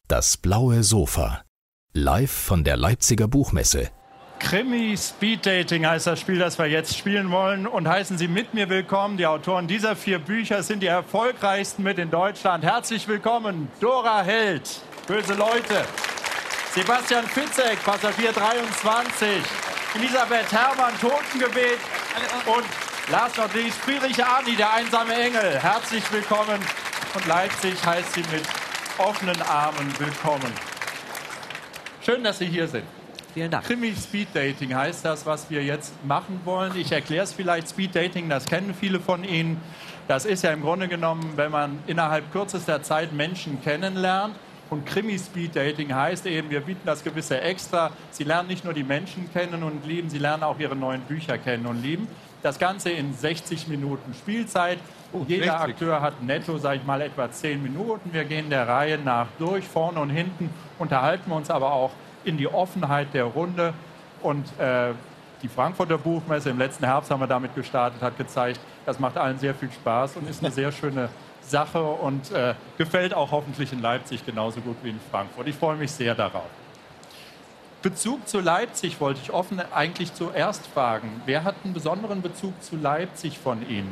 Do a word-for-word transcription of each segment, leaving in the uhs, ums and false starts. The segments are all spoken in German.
Das blaue Sofa. Live von der Leipziger Buchmesse. Krimi Speed Dating heißt das Spiel, das wir jetzt spielen wollen. Und heißen Sie mit mir willkommen. Die Autoren dieser vier Bücher sind die erfolgreichsten mit in Deutschland. Herzlich willkommen, Dora Held, Böse Leute. Sebastian Fitzek, Passagier dreiundzwanzig. Elisabeth Herrmann, Totengebet. Und last not least, Friedrich Arni, der einsame Engel. Herzlich willkommen. Und Leipzig heißt Sie mit offenen Armen willkommen. Schön, dass Sie hier sind. Vielen Dank. Krimi Speed Dating heißt das, was wir jetzt machen wollen. Ich erkläre es vielleicht. Speed Dating, das kennen viele von Ihnen. Das ist ja im Grunde genommen, wenn man innerhalb kürzester Zeit Menschen kennenlernt. Und Krimi Speed Dating heißt eben, wir bieten das gewisse Extra. Sie lernen nicht nur die Menschen kennen und lieben, Sie lernen auch Ihre neuen Bücher kennen und lieben. Das Ganze in sechzig Minuten Spielzeit. Oh, Jeder sechzig. Akteur hat netto, sage ich mal, etwa zehn Minuten. Wir gehen der Reihe nach durch, vorne und hinten, unterhalten uns aber auch in die Offenheit der Runde. Und äh, die Frankfurter Buchmesse im letzten Herbst haben wir damit gestartet, hat gezeigt, das macht allen sehr viel Spaß und ist eine sehr schöne Sache und äh, gefällt auch hoffentlich in Leipzig genauso gut wie in Frankfurt. Ich freue mich sehr darauf. Bezug zu Leipzig wollte ich offen eigentlich zuerst fragen. Wer hat einen besonderen Bezug zu Leipzig von Ihnen?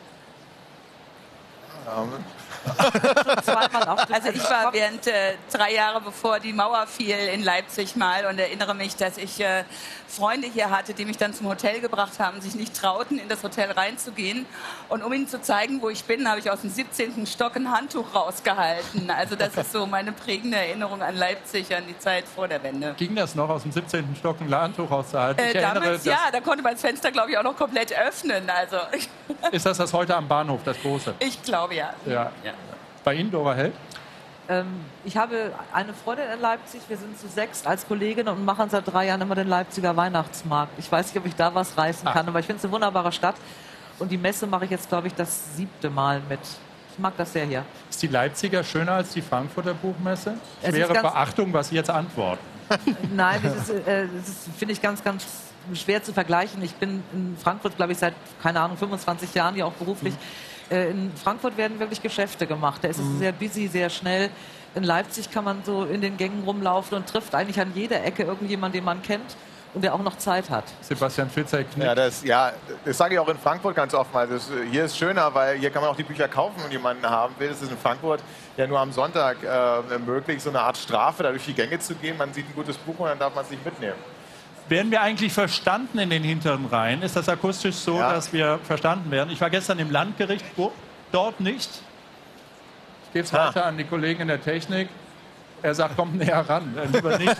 Also ich war während äh, drei Jahre bevor die Mauer fiel in Leipzig mal und erinnere mich, dass ich äh, Freunde hier hatte, die mich dann zum Hotel gebracht haben, sich nicht trauten, in das Hotel reinzugehen. Und um ihnen zu zeigen, wo ich bin, habe ich aus dem siebzehnten Stock ein Handtuch rausgehalten. Also das ist so meine prägende Erinnerung an Leipzig, an die Zeit vor der Wende. Ging das noch, aus dem siebzehnten Stock ein Handtuch rauszuhalten? Äh, damals, ja, da konnte man das Fenster, glaube ich, auch noch komplett öffnen. Also ist das das heute am Bahnhof, das große? Ich glaube, ja. Ja. ja. Bei Ihnen, Dora Held? Ähm, ich habe eine Freundin in Leipzig. Wir sind zu sechs als Kolleginnen und machen seit drei Jahren immer den Leipziger Weihnachtsmarkt. Ich weiß nicht, ob ich da was reißen ah. kann, aber ich finde es eine wunderbare Stadt. Und die Messe mache ich jetzt, glaube ich, das siebte Mal mit. Ich mag das sehr hier. Ist die Leipziger schöner als die Frankfurter Buchmesse? Schwere Beachtung, was Sie jetzt antworten. Nein, das ist, äh, ist finde ich, ganz, ganz schwer zu vergleichen. Ich bin in Frankfurt, glaube ich, seit, keine Ahnung, fünfundzwanzig Jahren, ja auch beruflich. Mhm. In Frankfurt werden wirklich Geschäfte gemacht. Da ist es mhm. sehr busy, sehr schnell. In Leipzig kann man so in den Gängen rumlaufen und trifft eigentlich an jeder Ecke irgendjemanden, den man kennt und der auch noch Zeit hat. Sebastian Fitzek. Ja, das, ja, das sage ich auch in Frankfurt ganz oft mal. Das, hier ist schöner, weil hier kann man auch die Bücher kaufen, wenn jemanden haben will. Das ist in Frankfurt ja nur am Sonntag äh, möglich, so eine Art Strafe, da durch die Gänge zu gehen. Man sieht ein gutes Buch und dann darf man es nicht mitnehmen. Werden wir eigentlich verstanden in den hinteren Reihen? Ist das akustisch so, ja. dass wir verstanden werden? Ich war gestern im Landgericht, wo? Dort nicht. Ich gebe es ah. weiter an die Kollegen in der Technik. Er sagt, kommt näher ran. Lieber nicht.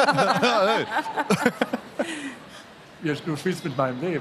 Du spielst mit meinem Leben.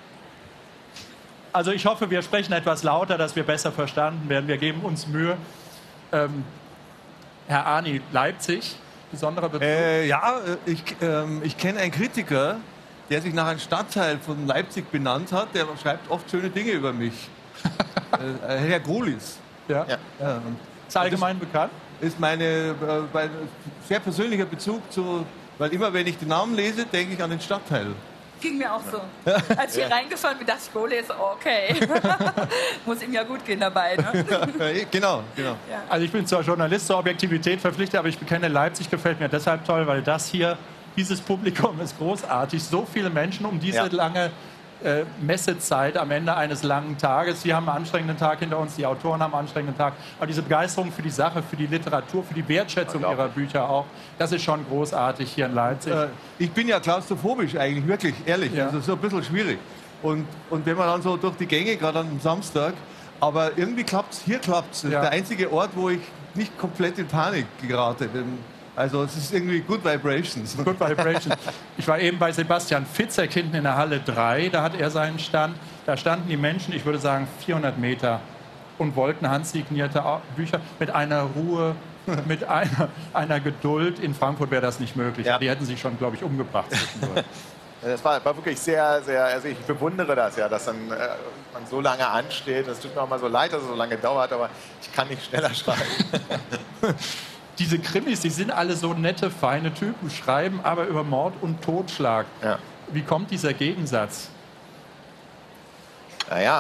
Also ich hoffe, wir sprechen etwas lauter, dass wir besser verstanden werden. Wir geben uns Mühe. Ähm, Herr Arni, Leipzig. Besonderer Bezug? Äh, ja, ich, ähm, ich kenne einen Kritiker, der sich nach einem Stadtteil von Leipzig benannt hat. Der schreibt oft schöne Dinge über mich. äh, Herr Grolis. Ja. Ja. Ja. Ist allgemein bekannt? Ist meine, äh, mein sehr persönlicher Bezug zu, weil immer wenn ich den Namen lese, denke ich an den Stadtteil. Ging mir auch so. Als ich hier reingefahren bin, dachte ich, Grolis, okay. Muss ihm ja gut gehen dabei. Ne? Genau, genau. Ja. Also ich bin zwar Journalist zur Objektivität verpflichtet, aber ich bekenne, Leipzig gefällt mir deshalb toll, weil das hier, dieses Publikum ist großartig. So viele Menschen um diese ja. lange äh, Messezeit am Ende eines langen Tages. Sie haben einen anstrengenden Tag hinter uns, die Autoren haben einen anstrengenden Tag. Aber diese Begeisterung für die Sache, für die Literatur, für die Wertschätzung ihrer Bücher auch, das ist schon großartig hier in Leipzig. Äh, ich bin ja klaustrophobisch eigentlich, wirklich, ehrlich. Ja. Also so ein bisschen schwierig. Und, und wenn man dann so durch die Gänge, gerade am Samstag, aber irgendwie klappt es, hier klappt es. Das ja. ist der einzige Ort, wo ich nicht komplett in Panik gerate. Also es ist irgendwie Good Vibrations. Good Vibrations. Ich war eben bei Sebastian Fitzek hinten in der Halle drei, da hat er seinen Stand. Da standen die Menschen, ich würde sagen vierhundert Meter und wollten handsignierte Bücher mit einer Ruhe, mit einer, einer Geduld. In Frankfurt wäre das nicht möglich. Ja. Die hätten sich schon, glaube ich, umgebracht. Das war, war wirklich sehr, sehr, also ich bewundere das ja, dass dann, äh, man so lange ansteht. Das tut mir auch mal so leid, dass es so lange dauert, aber ich kann nicht schneller schreiben. Diese Krimis, die sind alle so nette, feine Typen, schreiben aber über Mord und Totschlag. Ja. Wie kommt dieser Gegensatz? Naja,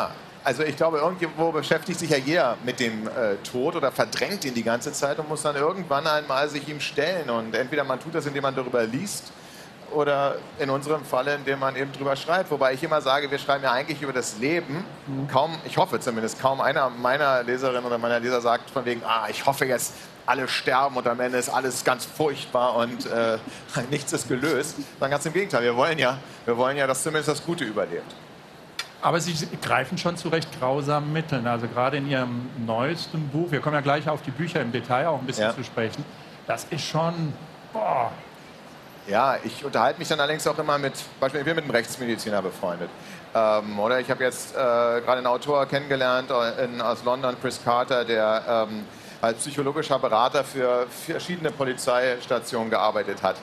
also ich glaube, irgendwo beschäftigt sich ja jeder mit dem äh, Tod oder verdrängt ihn die ganze Zeit und muss dann irgendwann einmal sich ihm stellen. Und entweder man tut das, indem man darüber liest, oder in unserem Falle, indem man eben drüber schreibt. Wobei ich immer sage, wir schreiben ja eigentlich über das Leben. Mhm. Kaum, ich hoffe zumindest, kaum einer meiner Leserinnen oder meiner Leser sagt von wegen, ah, ich hoffe jetzt, alle sterben und am Ende ist alles ganz furchtbar und äh, nichts ist gelöst. Sondern ganz im Gegenteil, wir wollen ja, wir wollen ja, dass zumindest das Gute überlebt. Aber Sie greifen schon zu recht grausamen Mitteln. Also gerade in Ihrem neuesten Buch, wir kommen ja gleich auf die Bücher im Detail auch ein bisschen ja. zu sprechen, das ist schon, boah. Ja, ich unterhalte mich dann allerdings auch immer mit, beispielsweise ich bin mit einem Rechtsmediziner befreundet. Ähm, oder ich habe jetzt äh, gerade einen Autor kennengelernt in, aus London, Chris Carter, der ähm, als psychologischer Berater für verschiedene Polizeistationen gearbeitet hat.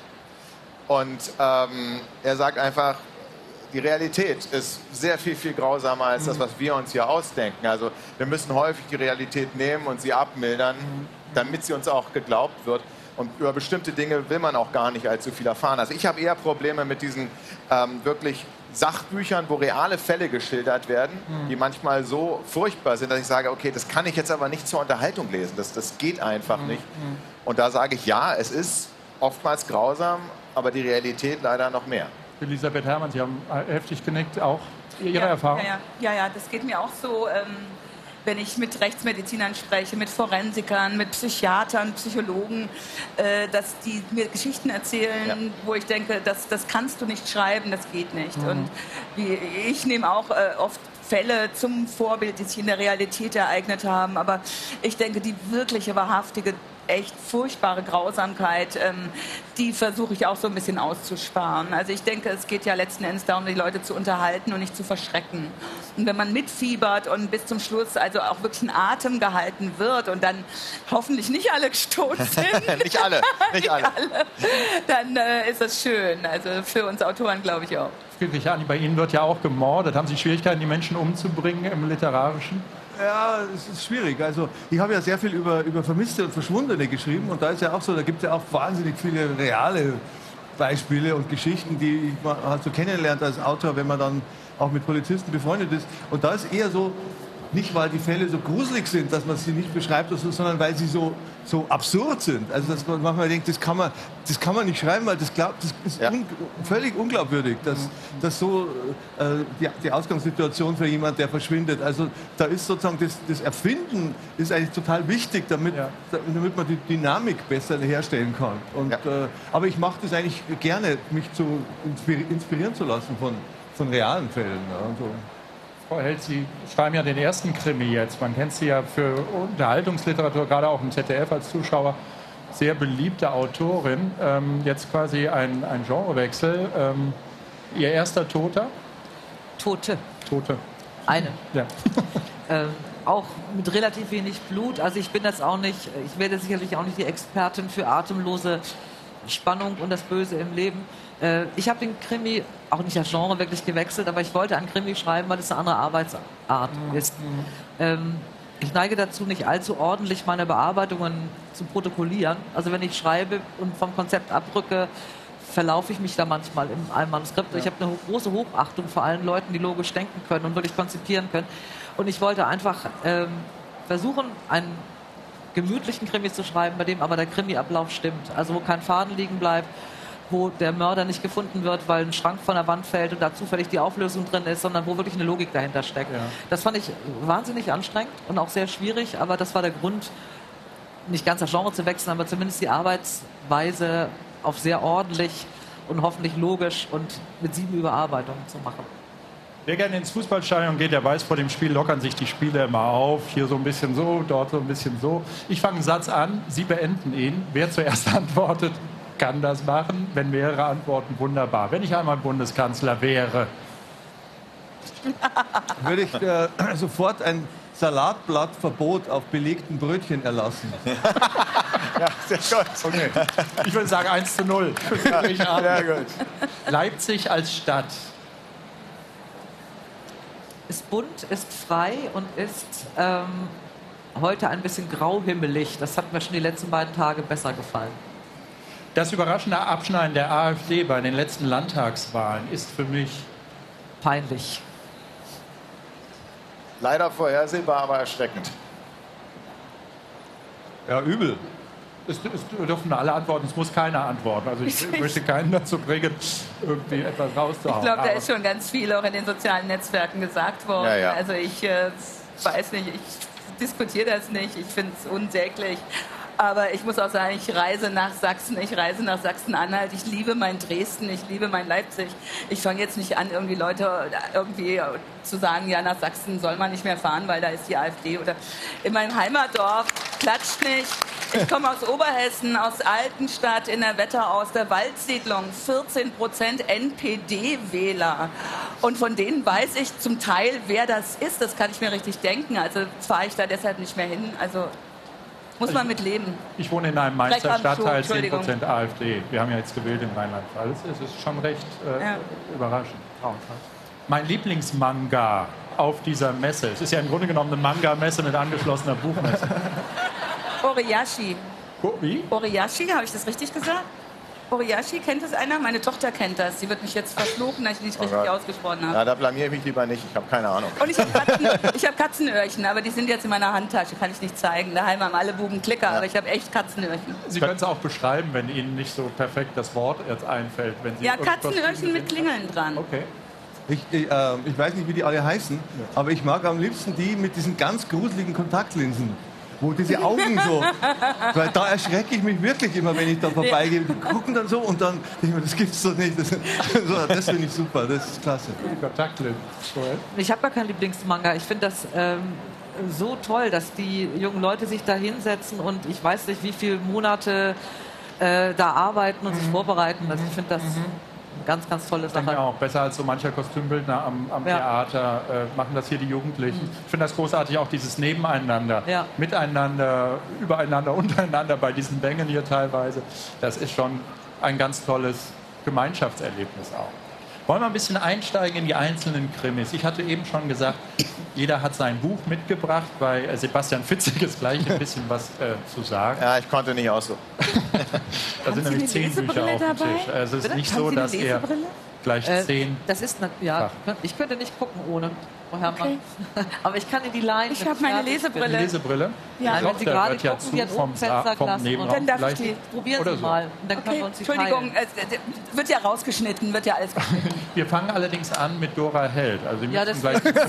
Und ähm, er sagt einfach, die Realität ist sehr viel, viel grausamer als das, was wir uns hier ausdenken. Also wir müssen häufig die Realität nehmen und sie abmildern, damit sie uns auch geglaubt wird. Und über bestimmte Dinge will man auch gar nicht allzu viel erfahren. Also ich habe eher Probleme mit diesen ähm, wirklich Sachbüchern, wo reale Fälle geschildert werden, mhm. die manchmal so furchtbar sind, dass ich sage, okay, das kann ich jetzt aber nicht zur Unterhaltung lesen. Das, das geht einfach mhm. nicht. Und da sage ich, ja, es ist oftmals grausam, aber die Realität leider noch mehr. Elisabeth Herrmann, Sie haben heftig genickt, auch Ihre ja, Erfahrung? Ja, ja, ja, das geht mir auch so. Ähm wenn ich mit Rechtsmedizinern spreche, mit Forensikern, mit Psychiatern, Psychologen, äh, dass die mir Geschichten erzählen, ja. wo ich denke, das, das kannst du nicht schreiben, das geht nicht. Mhm. Und wie, ich nehme auch äh, oft Fälle zum Vorbild, die sich in der Realität ereignet haben. Aber ich denke, die wirkliche, wahrhaftige, echt furchtbare Grausamkeit, ähm, die versuche ich auch so ein bisschen auszusparen. Also ich denke, es geht ja letzten Endes darum, die Leute zu unterhalten und nicht zu verschrecken. Und wenn man mitfiebert und bis zum Schluss also auch wirklich ein Atem gehalten wird und dann hoffentlich nicht alle gestoßen sind, nicht alle, nicht alle, nicht alle dann äh, ist das schön. Also für uns Autoren glaube ich auch. Friedrich Arni, bei Ihnen wird ja auch gemordet. Haben Sie Schwierigkeiten, die Menschen umzubringen im Literarischen? Ja, es ist schwierig. Also ich habe ja sehr viel über, über Vermisste und Verschwundene geschrieben und da ist ja auch so, da gibt es ja auch wahnsinnig viele reale Beispiele und Geschichten, die man halt so kennenlernt als Autor, wenn man dann auch mit Polizisten befreundet ist. Und da ist eher so, nicht weil die Fälle so gruselig sind, dass man sie nicht beschreibt, sondern weil sie so, so absurd sind. Also dass man manchmal denkt, das kann man, das kann man nicht schreiben, weil das, glaub, das ist ja. un, völlig unglaubwürdig, dass, dass so äh, die, die Ausgangssituation für jemanden, der verschwindet. Also da ist sozusagen das, das Erfinden ist eigentlich total wichtig, damit, ja. damit man die Dynamik besser herstellen kann. Und, ja. äh, aber ich mache das eigentlich gerne, mich zu inspirieren zu lassen von, von realen Fällen. Also. Frau Held, Sie schreiben ja den ersten Krimi jetzt. Man kennt Sie ja für Unterhaltungsliteratur, gerade auch im Z D F als Zuschauer, sehr beliebte Autorin. Ähm, jetzt quasi ein, ein Genrewechsel. Ähm, Ihr erster Toter? Tote. Tote. Eine. Ja. ähm, auch mit relativ wenig Blut. Also ich bin das auch nicht, ich werde sicherlich auch nicht die Expertin für atemlose Spannung und das Böse im Leben. Ich habe den Krimi, auch nicht das Genre wirklich gewechselt, aber ich wollte einen Krimi schreiben, weil es eine andere Arbeitsart mhm. ist. Ähm, ich neige dazu, nicht allzu ordentlich meine Bearbeitungen zu protokollieren. Also wenn ich schreibe und vom Konzept abrücke, verlaufe ich mich da manchmal in einem Manuskript. Ja. Ich habe eine große Hochachtung vor allen Leuten, die logisch denken können und wirklich konzipieren können. Und ich wollte einfach ähm, versuchen, einen gemütlichen Krimi zu schreiben, bei dem aber der Krimiablauf stimmt. Also wo kein Faden liegen bleibt, wo der Mörder nicht gefunden wird, weil ein Schrank von der Wand fällt und da zufällig die Auflösung drin ist, sondern wo wirklich eine Logik dahinter steckt. Ja. Das fand ich wahnsinnig anstrengend und auch sehr schwierig, aber das war der Grund, nicht ganz das Genre zu wechseln, aber zumindest die Arbeitsweise auf sehr ordentlich und hoffentlich logisch und mit sieben Überarbeitungen zu machen. Wer gerne ins Fußballstadion geht, der weiß, vor dem Spiel lockern sich die Spieler immer auf. Hier so ein bisschen so, dort so ein bisschen so. Ich fange einen Satz an, Sie beenden ihn. Wer zuerst antwortet, kann das machen. Wenn mehrere antworten, wunderbar. Wenn ich einmal Bundeskanzler wäre, würde ich äh, sofort ein Salatblattverbot auf belegten Brötchen erlassen. Ja, sehr gut. Okay. Ich würde sagen eins zu null. Ja, sehr gut. Leipzig als Stadt. Ist bunt, ist frei und ist ähm, heute ein bisschen grauhimmelig. Das hat mir schon die letzten beiden Tage besser gefallen. Das überraschende Abschneiden der AfD bei den letzten Landtagswahlen ist für mich peinlich. Leider vorhersehbar, aber erschreckend. Ja, übel. Es, es dürfen alle antworten, es muss keiner antworten. Also ich, ich möchte keinen dazu bringen, irgendwie etwas rauszuhauen. Ich glaube, da Aber ist schon ganz viel auch in den sozialen Netzwerken gesagt worden. Ja, ja. Also ich äh, weiß nicht, ich diskutiere das nicht, ich finde es unsäglich. Aber ich muss auch sagen, ich reise nach Sachsen, ich reise nach Sachsen-Anhalt. Ich liebe mein Dresden, ich liebe mein Leipzig. Ich fange jetzt nicht an, irgendwie Leute irgendwie zu sagen, ja, nach Sachsen soll man nicht mehr fahren, weil da ist die AfD. Oder in meinem Heimatdorf klatscht nicht. Ich komme aus Oberhessen, aus Altenstadt in der Wetterau, aus der Waldsiedlung. vierzehn Prozent N P D-Wähler. Und von denen weiß ich zum Teil, wer das ist. Das kann ich mir richtig denken. Also fahre ich da deshalb nicht mehr hin. Also muss man mit leben. ich wohne in einem Mainzer Vielleicht am Schuh, Stadtteil, zehn Entschuldigung. Prozent AfD. Wir haben ja jetzt gewählt im Rheinland-Pfalz. Es ist schon recht äh, Ja. überraschend. Mein Lieblingsmanga auf dieser Messe, es ist ja im Grunde genommen eine Manga-Messe mit angeschlossener Buchmesse. Oriyashi. Oh, wie? Oriyashi, habe ich das richtig gesagt? Oriyashi, kennt das einer? Meine Tochter kennt das. Sie wird mich jetzt verfluchen, dass ich nicht richtig Gott. ausgesprochen habe. Ja, da blamiere ich mich lieber nicht. Ich habe keine Ahnung. Und ich habe Katzen, ich hab Katzenöhrchen, aber die sind jetzt in meiner Handtasche, kann ich nicht zeigen. Daheim haben alle Buben Klicker, aber ich habe echt Katzenöhrchen. Sie können es auch beschreiben, wenn Ihnen nicht so perfekt das Wort jetzt einfällt. Wenn Sie Ja, irgendwas Katzenöhrchen finden, mit sind. Klingeln dran. Okay. Ich, ich, äh, ich weiß nicht, wie die alle heißen, aber ich mag am liebsten die mit diesen ganz gruseligen Kontaktlinsen. Wo diese Augen so, weil da erschrecke ich mich wirklich immer, wenn ich da vorbeigehe. Die gucken dann so und dann denke ich mir, das gibt's doch nicht. Das, so, das finde ich super, das ist klasse. Die Kontaktlinsen. Joel? Ich habe gar keinen Lieblingsmanga. Ich finde das ähm, so toll, dass die jungen Leute sich da hinsetzen und ich weiß nicht, wie viele Monate äh, da arbeiten und sich vorbereiten. Also ich finde das eine ganz, ganz tolle Ich denke Sache. auch, besser als so mancher Kostümbildner am, am Ja. Theater äh, machen das hier die Jugendlichen. Ich finde das großartig, auch dieses Nebeneinander, Ja. miteinander, übereinander, untereinander bei diesen Bängen hier teilweise. Das ist schon ein ganz tolles Gemeinschaftserlebnis auch. Wollen wir ein bisschen einsteigen in die einzelnen Krimis? Ich hatte eben schon gesagt, jeder hat sein Buch mitgebracht. Bei äh, Sebastian Fitzek ist gleich ein bisschen was äh, zu sagen. Ja, ich konnte nicht aussuchen. Da sind Sie nämlich eine zehn Bücher Lesebrille auf dem dabei? Tisch. Es ist Bitte? nicht Haben so, Sie eine dass er Lesebrille? gleich Äh, zehn... das ist, ne, ja, Ach. ich könnte nicht gucken ohne, Frau Herrmann. Okay. Aber ich kann in die Line. Ich habe meine Die Lesebrille. Lesebrille? Ja. Nein, wenn Sie Doch, der gerade hört ja gucken, zu die hat vom, oben Fenster Sa- vom gelassen. Nebenraum. Dann darf ich Vielleicht- die. Probieren Oder Sie so. mal. Und dann können Okay, wir uns die Entschuldigung, teilen. es äh, wird ja rausgeschnitten, wird ja alles geschnitten. Wir fangen allerdings an mit Dora Held. Also Sie Ja, müssen das gleich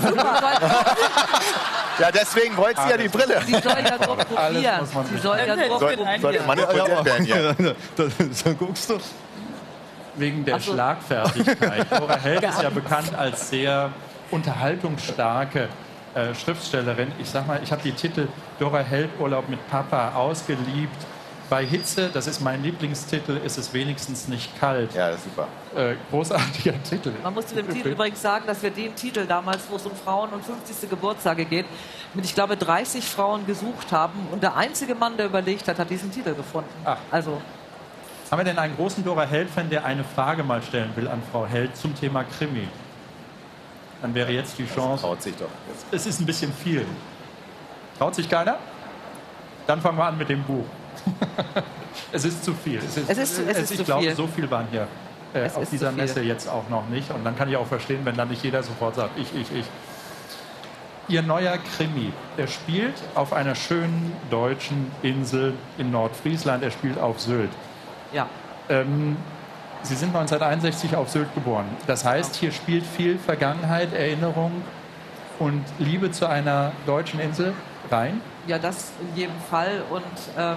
Ja, deswegen wollte sie ja die Brille. Sie soll ja nur Alles probieren. muss man Sie wissen. soll ja nur Soll, probieren. sollte manipuliert werden hier. Dann guckst du. wegen der Ach so. Schlagfertigkeit. Dora Held ist ja bekannt als sehr unterhaltungsstarke äh, Schriftstellerin. Ich sag mal, ich habe die Titel Dora Held Urlaub mit Papa ausgeliebt. Bei Hitze, das ist mein Lieblingstitel, ist es wenigstens nicht kalt. Ja, das ist super. Äh, großartiger Titel. Man muss zu dem Titel übrigens sagen, dass wir den Titel damals, wo es um Frauen und fünfzigste Geburtstage geht, mit, ich glaube, dreißig Frauen gesucht haben. Und der einzige Mann, der überlegt hat, hat diesen Titel gefunden. Ach. Also, Haben wir denn einen großen Dora Held-Fan, der eine Frage mal stellen will an Frau Held zum Thema Krimi? Dann wäre jetzt die Chance. Traut sich doch. Es ist ein bisschen viel. Traut sich keiner? Dann fangen wir an mit dem Buch. Es ist zu viel. Es ist, Es ist- es ist ich zu glaube, viel. so viel waren hier äh, Es auf ist dieser zu viel. Messe jetzt auch noch nicht. Und dann kann ich auch verstehen, wenn dann nicht jeder sofort sagt, ich, ich, ich. Ihr neuer Krimi, der spielt auf einer schönen deutschen Insel in Nordfriesland. Er spielt auf Sylt. ja. Ähm, Sie sind neunzehnhunderteinundsechzig auf Sylt geboren. Das heißt, hier spielt viel Vergangenheit, Erinnerung und Liebe zu einer deutschen Insel rein. Ja, das in jedem Fall. Und ähm,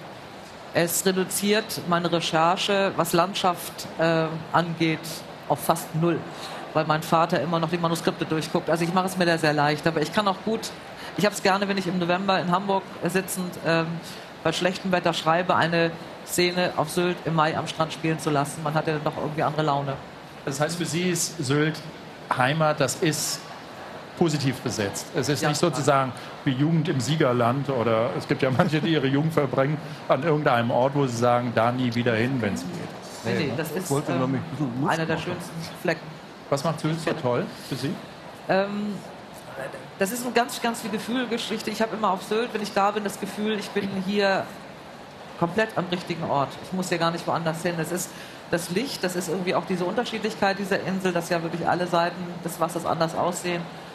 es reduziert meine Recherche, was Landschaft äh, angeht, auf fast null. Weil mein Vater immer noch die Manuskripte durchguckt. Also ich mache es mir da sehr leicht. Aber ich kann auch gut, ich habe es gerne, wenn ich im November in Hamburg sitzend ähm, bei schlechtem Wetter schreibe, eine Szene auf Sylt im Mai am Strand spielen zu lassen. Man hat ja dann doch irgendwie andere Laune. Das heißt, für Sie ist Sylt Heimat, das ist positiv besetzt. Es ist Ja. nicht sozusagen wie Jugend im Siegerland oder es gibt ja manche, die ihre Jugend verbringen an irgendeinem Ort, wo sie sagen, da nie wieder hin, wenn es geht. Nee, nee, das ist wollte nur ähm, mich ein bisschen Lust einer der machen. schönsten Flecken. Was macht Sylt so toll für Sie? Ähm, das ist eine ganz, ganz viel Gefühlgeschichte. Ich habe immer auf Sylt, wenn ich da bin, das Gefühl, ich bin hier komplett am richtigen Ort. Ich muss hier gar nicht woanders hin. Es ist das Licht, das ist irgendwie auch diese Unterschiedlichkeit dieser Insel, dass ja wirklich alle Seiten des Wassers anders aussehen.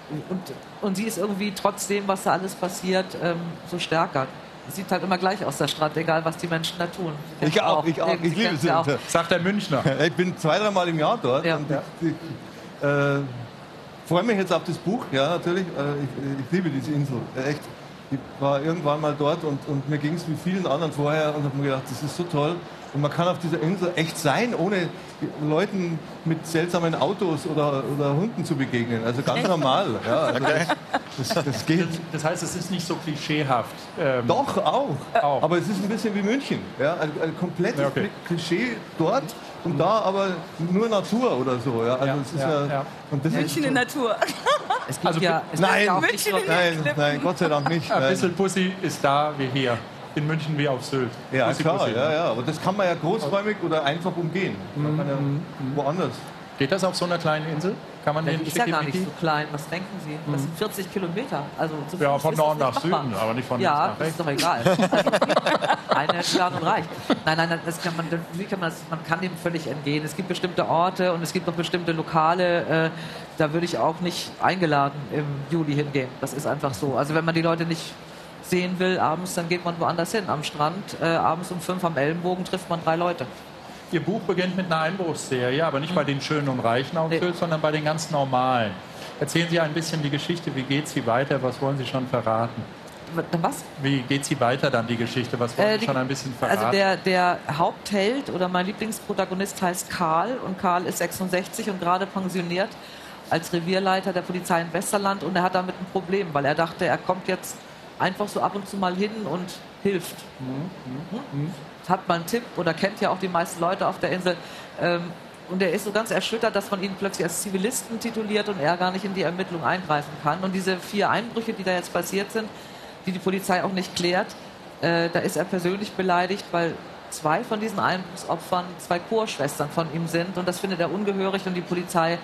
Und, und sie ist irgendwie trotzdem, was da alles passiert, ähm, so stärker. Sieht halt immer gleich aus, der Strand, egal was die Menschen da tun. Ich auch, ich auch, ich liebe es. Ja auch. Sagt der Münchner. Ich bin zwei, dreimal im Jahr dort. Ja. Und ich, ich äh, freue mich jetzt auf das Buch, ja, natürlich. Äh, ich, ich liebe diese Insel, echt. Ich war irgendwann mal dort und, und mir ging es wie vielen anderen vorher und habe mir gedacht, das ist so toll. Und man kann auf dieser Insel echt sein, ohne Leuten mit seltsamen Autos oder, oder Hunden zu begegnen. Also ganz normal. Ja, also Okay. das, das geht. Das heißt, es ist nicht so klischeehaft. Ähm, Doch, auch. Auch. Aber es ist ein bisschen wie München. Ja? Ein, ein komplettes Ja, okay. Klischee dort und da aber nur Natur oder so. Ja? Also Ja, es ist ja, ja, ja. Und das München ist in Natur. Es gibt Also, ja, es nein, gibt ja auch München nicht nur, in nein, nein, Gott sei Dank nicht. Ein Nein. bisschen Pussy ist da wie hier. In München wie auf Sylt. Ja, Pussy, klar, Pussy, ja, ne? ja. Aber das kann man ja großräumig oder einfach umgehen. Man kann ja woanders. Geht das auf so einer kleinen Insel? Kann man die den ist ja gar nicht Schickimicki- so klein. Was denken Sie? Das sind vierzig Kilometer. Also zu Ja, Fuß von ist das Norden nicht nach machbar. Süden, aber nicht von links Ja, nach das ist rechts. doch egal. Also, eine Entfernung und reicht. Nein, nein, nein, das kann man, wie kann man, das, man kann dem völlig entgehen. Es gibt bestimmte Orte und es gibt noch bestimmte Lokale. Äh, da würde ich auch nicht eingeladen im Juli hingehen. Das ist einfach so. Also wenn man die Leute nicht sehen will abends, dann geht man woanders hin. Am Strand, äh, abends um fünf am Ellenbogen trifft man drei Leute. Ihr Buch beginnt mit einer Einbruchsserie, aber nicht bei den Schönen und Reichen auf Nee. Sylt, sondern bei den ganz Normalen. Erzählen Sie ein bisschen die Geschichte. Wie geht sie weiter? Was wollen Sie schon verraten? Was? Wie geht sie weiter dann, die Geschichte? Was wollen Äh, Sie die- schon ein bisschen verraten? Also der, der Hauptheld oder mein Lieblingsprotagonist heißt Karl und Karl ist sechsundsechzig und gerade pensioniert als Revierleiter der Polizei in Westerland und er hat damit ein Problem, weil er dachte, er kommt jetzt einfach so ab und zu mal hin und hilft. Mhm. Hat mal einen Tipp oder kennt ja auch die meisten Leute auf der Insel. Ähm, und er ist so ganz erschüttert, dass man ihn plötzlich als Zivilisten tituliert und er gar nicht in die Ermittlung eingreifen kann. Und diese vier Einbrüche, die da jetzt passiert sind, die die Polizei auch nicht klärt, äh, da ist er persönlich beleidigt, weil zwei von diesen Einbruchsopfern zwei Chorschwestern von ihm sind. Und das findet er ungehörig und die Polizei,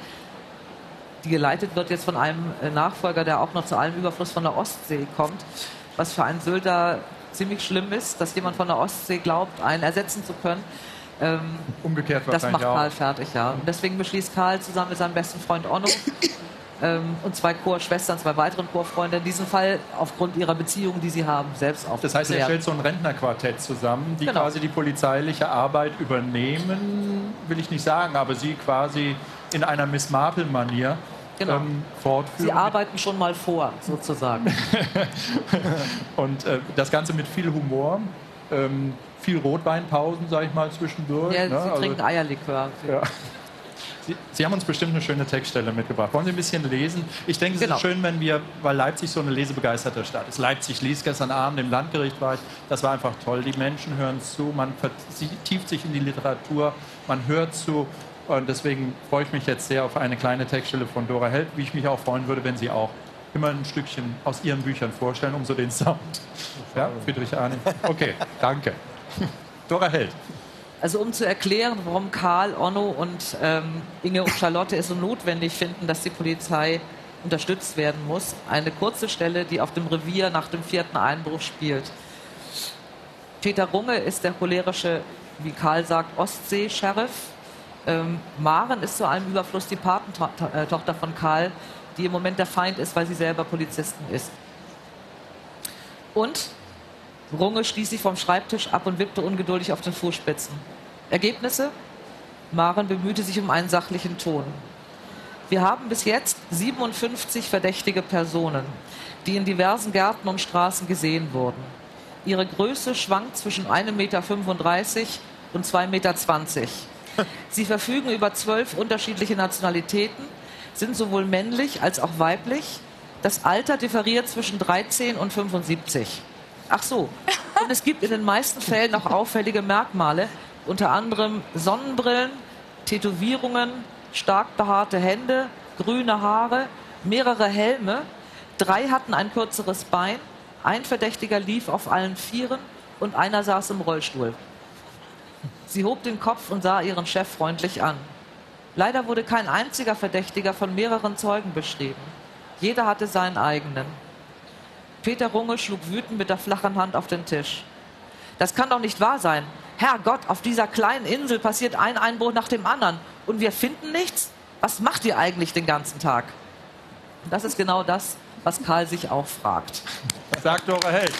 die geleitet wird jetzt von einem äh, Nachfolger, der auch noch zu allem Überfluss von der Ostsee kommt, was für einen Sylter ziemlich schlimm ist, dass jemand von der Ostsee glaubt, einen ersetzen zu können. Ähm, Umgekehrt das wahrscheinlich macht auch. Karl fertig, ja. Und deswegen beschließt Karl zusammen mit seinem besten Freund Onno ähm, und zwei Chorschwestern, zwei weiteren Chorfreunde, in diesem Fall aufgrund ihrer Beziehung, die sie haben, selbst aufzuklären. Das heißt, er stellt so ein Rentnerquartett zusammen, die Genau. quasi die polizeiliche Arbeit übernehmen, will ich nicht sagen, aber sie quasi in einer Miss Marple-Manier Genau. ähm, fortführen. Sie arbeiten schon mal vor, sozusagen. Und äh, das Ganze mit viel Humor, ähm, viel Rotweinpausen, sage ich mal, zwischendurch. Ja, ne? sie Also- trinken Eierlikör. Ja. Sie, Sie haben uns bestimmt eine schöne Textstelle mitgebracht. Wollen Sie ein bisschen lesen? Ich denke, es Genau. ist schön, wenn wir, weil Leipzig so eine lesebegeisterte Stadt ist. Leipzig liest gestern Abend im Landgericht war ich. Das war einfach toll. Die Menschen hören zu, man vertieft sich in die Literatur, man hört zu. Und deswegen freue ich mich jetzt sehr auf eine kleine Textstelle von Dora Held, wie ich mich auch freuen würde, wenn Sie auch immer ein Stückchen aus Ihren Büchern vorstellen, um so den Sound. Ja, Friedrich Arnim. Okay, danke. Dora Held. Also um zu erklären, warum Karl, Onno und ähm, Inge und Charlotte es so notwendig finden, dass die Polizei unterstützt werden muss. Eine kurze Stelle, die auf dem Revier nach dem vierten Einbruch spielt. Peter Runge ist der cholerische, wie Karl sagt, Ostsee-Sheriff. Ähm, Maren ist zu allem Überfluss die Patentochter von Karl, die im Moment der Feind ist, weil sie selber Polizistin ist. Und Runge stieß sich vom Schreibtisch ab und wippte ungeduldig auf den Fußspitzen. Ergebnisse? Maren bemühte sich um einen sachlichen Ton. Wir haben bis jetzt siebenundfünfzig verdächtige Personen, die in diversen Gärten und Straßen gesehen wurden. Ihre Größe schwankt zwischen ein Meter fünfunddreißig und zwei Meter zwanzig. Sie verfügen über zwölf unterschiedliche Nationalitäten, sind sowohl männlich als auch weiblich. Das Alter differiert zwischen dreizehn und fünfundsiebzig. Ach so, und es gibt in den meisten Fällen auch auffällige Merkmale, unter anderem Sonnenbrillen, Tätowierungen, stark behaarte Hände, grüne Haare, mehrere Helme. Drei hatten ein kürzeres Bein, ein Verdächtiger lief auf allen Vieren und einer saß im Rollstuhl. Sie hob den Kopf und sah ihren Chef freundlich an. Leider wurde kein einziger Verdächtiger von mehreren Zeugen beschrieben. Jeder hatte seinen eigenen. Peter Runge schlug wütend mit der flachen Hand auf den Tisch. Das kann doch nicht wahr sein. Herrgott, auf dieser kleinen Insel passiert ein Einbruch nach dem anderen. Und wir finden nichts? Was macht ihr eigentlich den ganzen Tag? Und das ist genau das, was Karl sich auch fragt. Sagt Dora Held.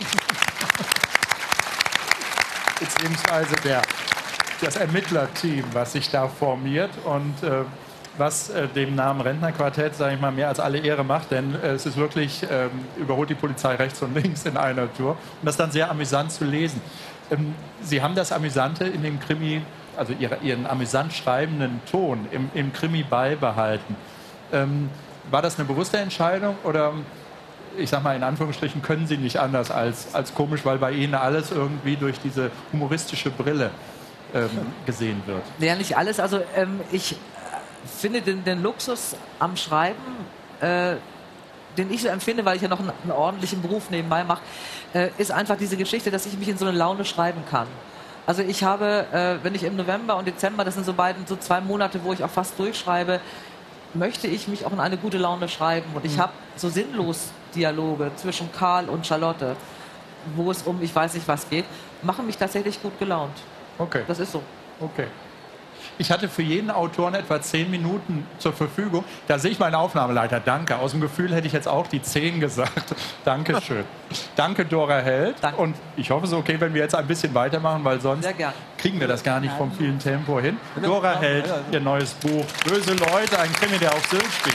Beziehungsweise der, das Ermittlerteam, was sich da formiert und äh, was äh, dem Namen Rentnerquartett, sage ich mal, mehr als alle Ehre macht, denn äh, es ist wirklich, ähm, überholt die Polizei rechts und links in einer Tour. Und das ist dann sehr amüsant zu lesen. Ähm, Sie haben das Amüsante in dem Krimi, also ihre, Ihren amüsant schreibenden Ton im, im Krimi beibehalten. Ähm, war das eine bewusste Entscheidung oder, ich sag mal in Anführungsstrichen, können Sie nicht anders als, als komisch, weil bei Ihnen alles irgendwie durch diese humoristische Brille ähm, gesehen wird? Ja, nicht alles. Also ähm, ich finde den, den Luxus am Schreiben, äh, den ich so empfinde, weil ich ja noch einen, einen ordentlichen Beruf nebenbei mache, äh, ist einfach diese Geschichte, dass ich mich in so eine Laune schreiben kann. Also ich habe, äh, wenn ich im November und Dezember, das sind so beiden, so zwei Monate, wo ich auch fast durchschreibe, möchte ich mich auch in eine gute Laune schreiben. Und ich habe so sinnlos Dialoge zwischen Karl und Charlotte, wo es um ich weiß nicht was geht, machen mich tatsächlich gut gelaunt. Okay. Das ist so. Okay. Ich hatte für jeden Autoren etwa zehn Minuten zur Verfügung. Da sehe ich meinen Aufnahmeleiter. Danke. Aus dem Gefühl hätte ich jetzt auch die zehn gesagt. Dankeschön. Danke, Dora Held. Danke. Und ich hoffe, es ist okay, wenn wir jetzt ein bisschen weitermachen, weil sonst Sehr gern. kriegen wir das gar nicht vom vielen Tempo hin. Dora Held, ihr neues Buch Böse Leute, ein Krimi, der auf Sylt steht.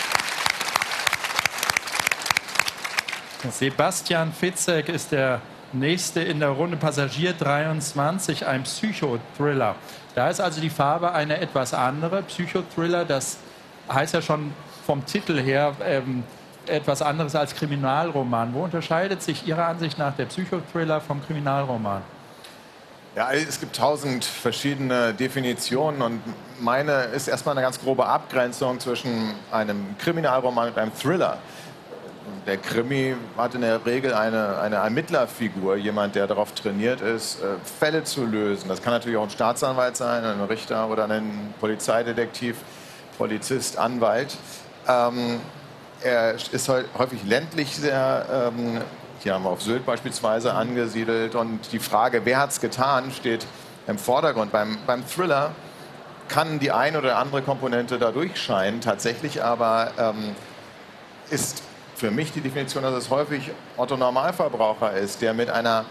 Sebastian Fitzek ist der nächste in der Runde. Passagier dreiundzwanzig, ein Psychothriller. Da ist also die Farbe eine etwas andere. Psychothriller, das heißt ja schon vom Titel her ähm, etwas anderes als Kriminalroman. Wo unterscheidet sich Ihrer Ansicht nach der Psychothriller vom Kriminalroman? Ja, es gibt tausend verschiedene Definitionen und meine ist erstmal eine ganz grobe Abgrenzung zwischen einem Kriminalroman und einem Thriller. Der Krimi hat in der Regel eine, eine Ermittlerfigur, jemand, der darauf trainiert ist, Fälle zu lösen. Das kann natürlich auch ein Staatsanwalt sein, ein Richter oder ein Polizeidetektiv, Polizist, Anwalt. Ähm, er ist häufig ländlich sehr, ähm, hier haben wir auf Sylt beispielsweise angesiedelt. Und die Frage, wer hat es getan, steht im Vordergrund. Beim, beim Thriller kann die eine oder andere Komponente da durchscheinen, tatsächlich aber ähm, ist für mich die Definition, dass es häufig Otto-Normalverbraucher ist, der mit einer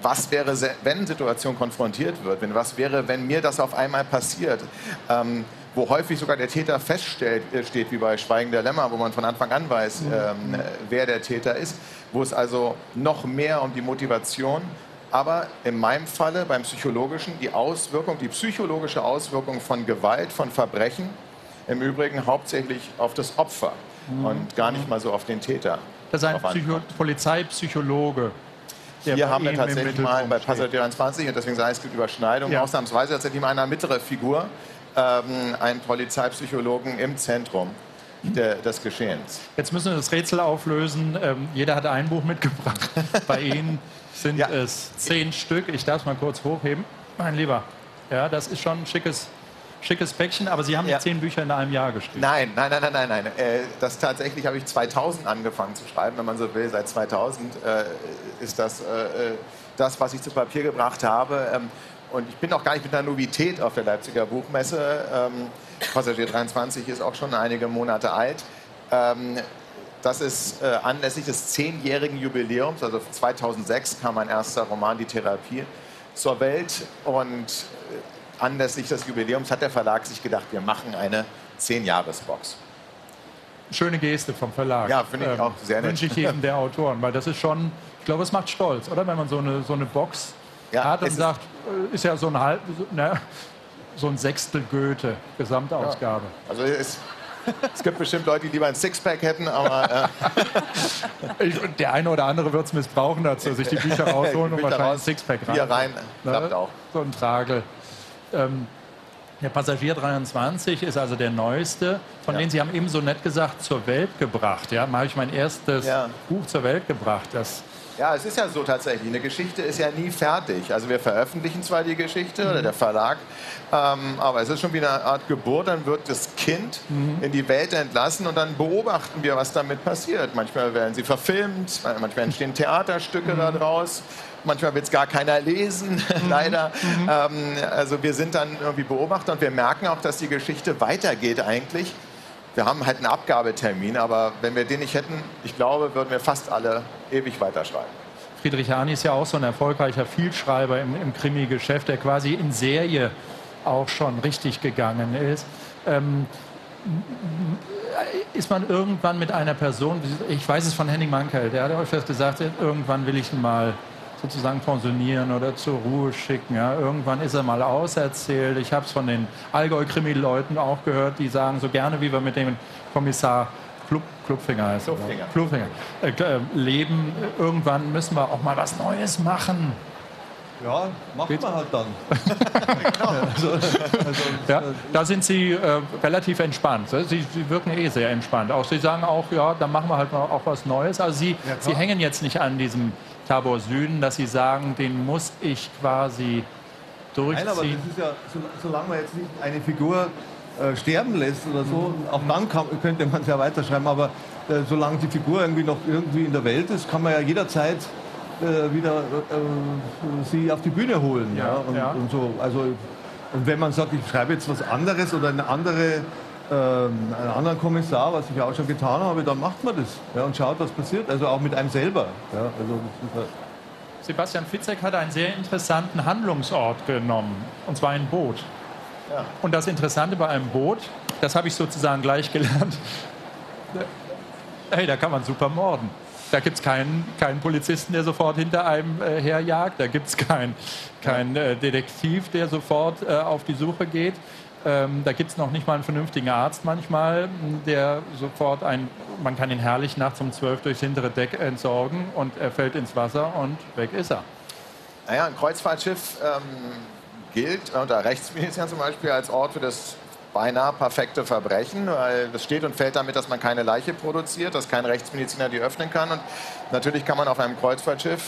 Was-wäre-wenn-Situation konfrontiert wird. Wenn was wäre, wenn mir das auf einmal passiert, ähm, wo häufig sogar der Täter feststeht, steht, wie bei Schweigen der Lämmer, wo man von Anfang an weiß, ähm, wer der Täter ist, wo es also noch mehr um die Motivation, aber in meinem Falle beim Psychologischen die Auswirkung, die psychologische Auswirkung von Gewalt, von Verbrechen, im Übrigen hauptsächlich auf das Opfer. Und gar nicht mal so auf den Täter. Das ist ein Psycho Polizeipsychologe. Hier haben wir tatsächlich mal bei Passagier dreiundzwanzig, und deswegen sage ich, es gibt Überschneidungen, ja. Ausnahmsweise tatsächlich mal eine mittlere Figur, ähm, einen Polizeipsychologen im Zentrum de, des Geschehens. Jetzt müssen wir das Rätsel auflösen. Ähm, jeder hat ein Buch mitgebracht. Bei Ihnen sind ja. es zehn Stück. Ich darf es mal kurz hochheben. Mein Lieber, ja, das ist schon ein schickes... Schickes Päckchen, aber Sie haben ja zehn Bücher in einem Jahr geschrieben. Nein, nein, nein, nein, nein. nein. Äh, das tatsächlich habe ich zweitausend angefangen zu schreiben, wenn man so will. Seit zweitausend äh, ist das äh, das, was ich zu Papier gebracht habe. Ähm, und ich bin auch gar nicht mit einer Novität auf der Leipziger Buchmesse. Ähm, Passagier dreiundzwanzig ist auch schon einige Monate alt. Ähm, das ist äh, anlässlich des zehnjährigen Jubiläums, also zweitausendsechs kam mein erster Roman, Die Therapie, zur Welt. Und anlässlich des Jubiläums hat der Verlag sich gedacht, wir machen eine zehn-Jahres-Box. Schöne Geste vom Verlag. Ja, finde ich ähm, auch sehr nett. Wünsche ich jedem der Autoren, weil das ist schon, ich glaube, es macht stolz, oder? Wenn man so eine, so eine Box ja, hat und sagt, ist ja so ein, halb, ne, so ein Sechstel Goethe, Gesamtausgabe. Ja. Also es, es gibt bestimmt Leute, die lieber ein Sixpack hätten, aber... Äh. ich, der eine oder andere wird es missbrauchen dazu, sich die Bücher rausholen und wahrscheinlich ein Sixpack rein. Bier rein, klappt auch. So ein Tragel. Ähm, der Passagier dreiundzwanzig ist also der neueste, von ja. denen Sie haben eben so nett gesagt, zur Welt gebracht. Ja, mal habe ich mein erstes ja. Buch zur Welt gebracht. Das ja, es ist ja so tatsächlich. Eine Geschichte ist ja nie fertig. Also wir veröffentlichen zwar die Geschichte mhm. oder der Verlag, ähm, aber es ist schon wie eine Art Geburt. Dann wird das Kind mhm. in die Welt entlassen und dann beobachten wir, was damit passiert. Manchmal werden sie verfilmt, manchmal entstehen Theaterstücke mhm. daraus. Manchmal will es gar keiner lesen, leider. Mhm. Ähm, also wir sind dann irgendwie Beobachter und wir merken auch, dass die Geschichte weitergeht eigentlich. wir haben halt einen Abgabetermin, aber wenn wir den nicht hätten, ich glaube, würden wir fast alle ewig weiterschreiben. Friedrich Arni ist ja auch so ein erfolgreicher Vielschreiber im, im Krimi-Geschäft, der quasi in Serie auch schon richtig gegangen ist. Ähm, ist man irgendwann mit einer Person, ich weiß es von Henning Mankell, der hat öfters gesagt, irgendwann will ich ihn mal sozusagen pensionieren oder zur Ruhe schicken. Ja. Irgendwann ist er mal auserzählt. Ich habe es von den Allgäu-Krimi-Leuten auch gehört, die sagen, so gerne wie wir mit dem Kommissar Klub, Klubfinger heißt Klubfinger. Klubfinger, äh, äh, leben, irgendwann müssen wir auch mal was Neues machen. Ja, macht Geht? man halt dann. Genau. also, also, Ja, da sind Sie äh, relativ entspannt. Sie, Sie wirken eh sehr entspannt. Auch Sie sagen auch, ja, dann machen wir halt mal auch was Neues. Also Sie, Ja, Sie hängen jetzt nicht an diesem Tabor Süden, dass Sie sagen, den muss ich quasi durchziehen. Nein, aber das ist ja, so, solange man jetzt nicht eine Figur äh, sterben lässt oder so, auch dann kann, könnte man es ja weiterschreiben, aber äh, solange die Figur irgendwie noch irgendwie in der Welt ist, kann man ja jederzeit äh, wieder äh, sie auf die Bühne holen. Ja, Ja, und, ja. und so. Also, und wenn man sagt, ich schreibe jetzt was anderes oder eine andere, äh, einen anderen Kommissar, was ich auch schon getan habe, dann macht man das, ja, und schaut, was passiert. Also auch mit einem selber. Ja, also das ist halt Sebastian Fitzek hat einen sehr interessanten Handlungsort genommen, und zwar ein Boot. Ja. Und das Interessante bei einem Boot, das habe ich sozusagen gleich gelernt, hey, da kann man super morden. Da gibt es keinen, keinen Polizisten, der sofort hinter einem äh, herjagt. Da gibt es keinen kein, äh, Detektiv, der sofort äh, auf die Suche geht. Ähm, da gibt es noch nicht mal einen vernünftigen Arzt manchmal, der sofort ein, man kann ihn herrlich nachts um zwölf durchs hintere Deck entsorgen und er fällt ins Wasser und weg ist er. Naja, ein Kreuzfahrtschiff ähm, gilt unter Rechtsmedizin zum Beispiel als Ort für das beinahe perfekte Verbrechen, weil das steht und fällt damit, dass man keine Leiche produziert, dass kein Rechtsmediziner die öffnen kann. Und natürlich kann man auf einem Kreuzfahrtschiff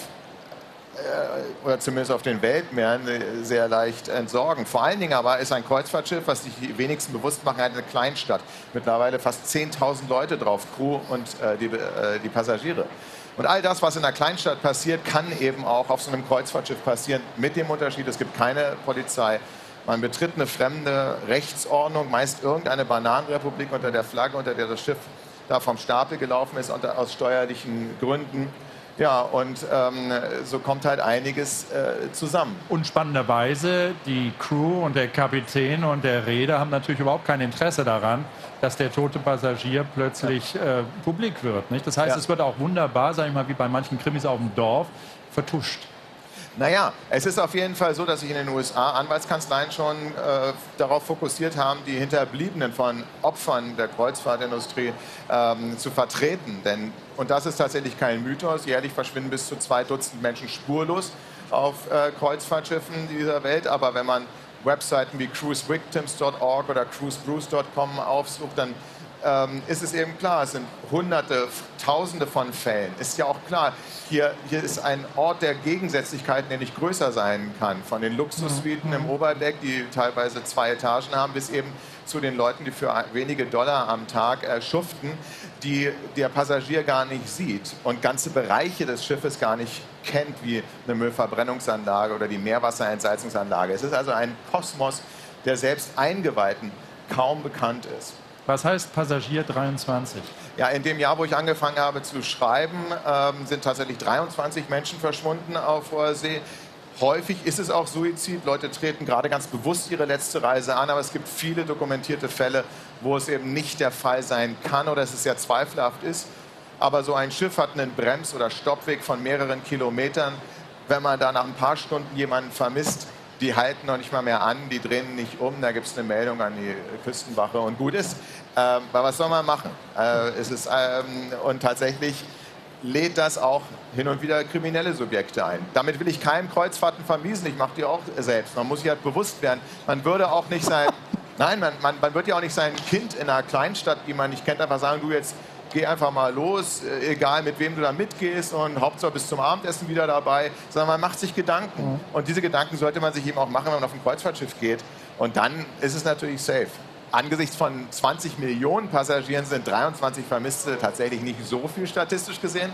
äh, oder zumindest auf den Weltmeeren äh, sehr leicht entsorgen. Vor allen Dingen aber ist ein Kreuzfahrtschiff, was sich die wenigsten bewusst machen, eine Kleinstadt. Mittlerweile fast zehntausend Leute drauf, Crew und äh, die, äh, die Passagiere. Und all das, was in einer Kleinstadt passiert, kann eben auch auf so einem Kreuzfahrtschiff passieren, mit dem Unterschied, es gibt keine Polizei. Man betritt eine fremde Rechtsordnung, meist irgendeine Bananenrepublik unter der Flagge, unter der das Schiff da vom Stapel gelaufen ist, unter, aus steuerlichen Gründen. Ja, und ähm, so kommt halt einiges äh, zusammen. Und spannenderweise, die Crew und der Kapitän und der Reeder haben natürlich überhaupt kein Interesse daran, dass der tote Passagier plötzlich äh, publik wird. Nicht? Das heißt, Ja. es wird auch wunderbar, sag ich mal, wie bei manchen Krimis auf dem Dorf, vertuscht. Naja, es ist auf jeden Fall so, dass sich in den U S A Anwaltskanzleien schon äh, darauf fokussiert haben, die Hinterbliebenen von Opfern der Kreuzfahrtindustrie ähm, zu vertreten. Denn, und das ist tatsächlich kein Mythos, jährlich verschwinden bis zu zwei Dutzend Menschen spurlos auf äh, Kreuzfahrtschiffen dieser Welt. Aber wenn man Webseiten wie cruise victims dot org oder cruise bruce dot com aufsucht, dann ähm, ist es eben klar, es sind Hunderte, Tausende von Fällen. Ist ja auch klar, hier, hier ist ein Ort der Gegensätzlichkeiten, der nicht größer sein kann. Von den Luxussuiten im Oberdeck, die teilweise zwei Etagen haben, bis eben zu den Leuten, die für wenige Dollar am Tag äh, schuften, die der Passagier gar nicht sieht und ganze Bereiche des Schiffes gar nicht kennt, wie eine Müllverbrennungsanlage oder die Meerwasserentsalzungsanlage. Es ist also ein Kosmos, der selbst Eingeweihten kaum bekannt ist. Was heißt Passagier dreiundzwanzig? Ja, in dem Jahr, wo ich angefangen habe zu schreiben, ähm, sind tatsächlich dreiundzwanzig Menschen verschwunden auf hoher See. Häufig ist es auch Suizid. Leute treten gerade ganz bewusst ihre letzte Reise an, aber es gibt viele dokumentierte Fälle, wo es eben nicht der Fall sein kann oder es sehr zweifelhaft ist. Aber so ein Schiff hat einen Brems- oder Stoppweg von mehreren Kilometern. Wenn man da nach ein paar Stunden jemanden vermisst, die halten noch nicht mal mehr an, die drehen nicht um, da gibt es eine Meldung an die Küstenwache und gut ist. Ähm, aber was soll man machen? Äh, es ist, ähm, und tatsächlich lädt das auch hin und wieder kriminelle Subjekte ein. Damit will ich keinem Kreuzfahrten vermiesen, ich mache die auch selbst. Man muss sich halt bewusst werden, man würde auch nicht sein, nein, man, man, man wird ja auch nicht sein Kind in einer Kleinstadt, die man nicht kennt, einfach sagen, du jetzt geh einfach mal los, egal mit wem du da mitgehst und Hauptsache bis zum Abendessen wieder dabei, sondern man macht sich Gedanken. Mhm. Und diese Gedanken sollte man sich eben auch machen, wenn man auf ein Kreuzfahrtschiff geht. Und dann ist es natürlich safe. Angesichts von zwanzig Millionen Passagieren sind dreiundzwanzig Vermisste tatsächlich nicht so viel statistisch gesehen.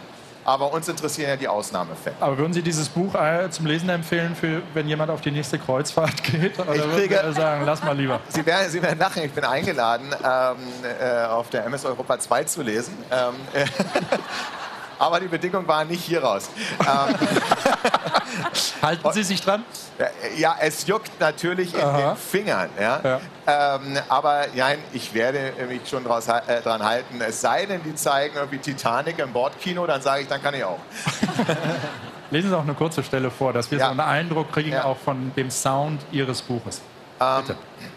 Aber uns interessieren ja die Ausnahmefälle. Aber würden Sie dieses Buch äh, zum Lesen empfehlen, für, wenn jemand auf die nächste Kreuzfahrt geht? Oder Ich würden kriege- Sie sagen, lass mal lieber? Sie werden, Sie werden lachen, ich bin eingeladen, ähm, äh, auf der M S Europa zwei zu lesen. Ähm, äh, aber die Bedingung war nicht hier raus. Ähm, Halten Sie sich dran? ja, es juckt natürlich in Aha. den Fingern. Ja? Ja. Ähm, aber nein, ich werde mich schon draus, äh, dran halten. Es sei denn, die zeigen irgendwie Titanic im Bordkino, dann sage ich, dann kann ich auch. Lesen Sie auch eine kurze Stelle vor, dass wir Ja. so einen Eindruck kriegen, Ja. auch von dem Sound Ihres Buches. Bitte.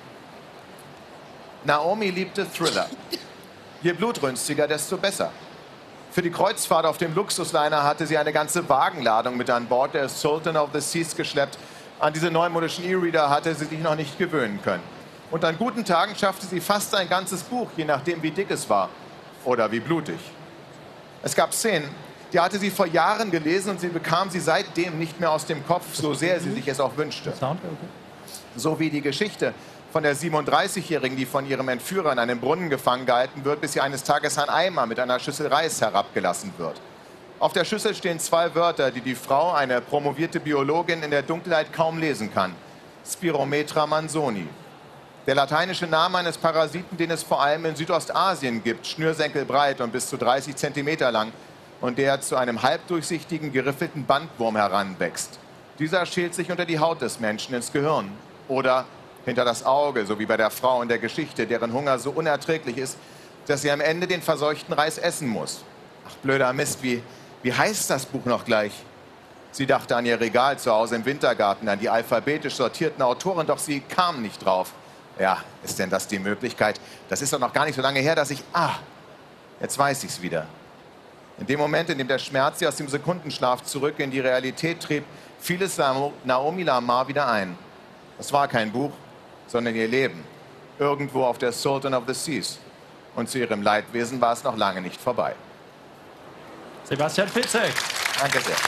Naomi liebte Thriller. Je blutrünstiger, desto besser. Für die Kreuzfahrt auf dem Luxusliner hatte sie eine ganze Wagenladung mit an Bord der Sultan of the Seas geschleppt. An diese neumodischen E-Reader hatte sie sich noch nicht gewöhnen können. Und an guten Tagen schaffte sie fast ein ganzes Buch, je nachdem wie dick es war oder wie blutig. Es gab Szenen, die hatte sie vor Jahren gelesen und sie bekam sie seitdem nicht mehr aus dem Kopf, so sehr sie sich es auch wünschte. Sound, okay. So wie die Geschichte von der siebenunddreißigjährigen, die von ihrem Entführer in einem Brunnen gefangen gehalten wird, bis sie eines Tages ein Eimer mit einer Schüssel Reis herabgelassen wird. Auf der Schüssel stehen zwei Wörter, die die Frau, eine promovierte Biologin, in der Dunkelheit kaum lesen kann. Spirometra manzoni. Der lateinische Name eines Parasiten, den es vor allem in Südostasien gibt, schnürsenkelbreit und bis zu dreißig Zentimeter lang und der zu einem halbdurchsichtigen, geriffelten Bandwurm heranwächst. Dieser schält sich unter die Haut des Menschen ins Gehirn oder hinter das Auge, so wie bei der Frau in der Geschichte, deren Hunger so unerträglich ist, dass sie am Ende den verseuchten Reis essen muss. Ach, blöder Mist, wie, wie heißt das Buch noch gleich? Sie dachte an ihr Regal zu Hause im Wintergarten, an die alphabetisch sortierten Autoren, doch sie kam nicht drauf. Ja, ist denn das die Möglichkeit? Das ist doch noch gar nicht so lange her, dass ich... Ah, jetzt weiß ich's wieder. In dem Moment, in dem der Schmerz sie aus dem Sekundenschlaf zurück in die Realität trieb, fiel es Naomi Lamar wieder ein. Das war kein Buch, sondern ihr Leben. Irgendwo auf der Sultan of the Seas. Und zu ihrem Leidwesen war es noch lange nicht vorbei. Sebastian Fitzek. Danke sehr.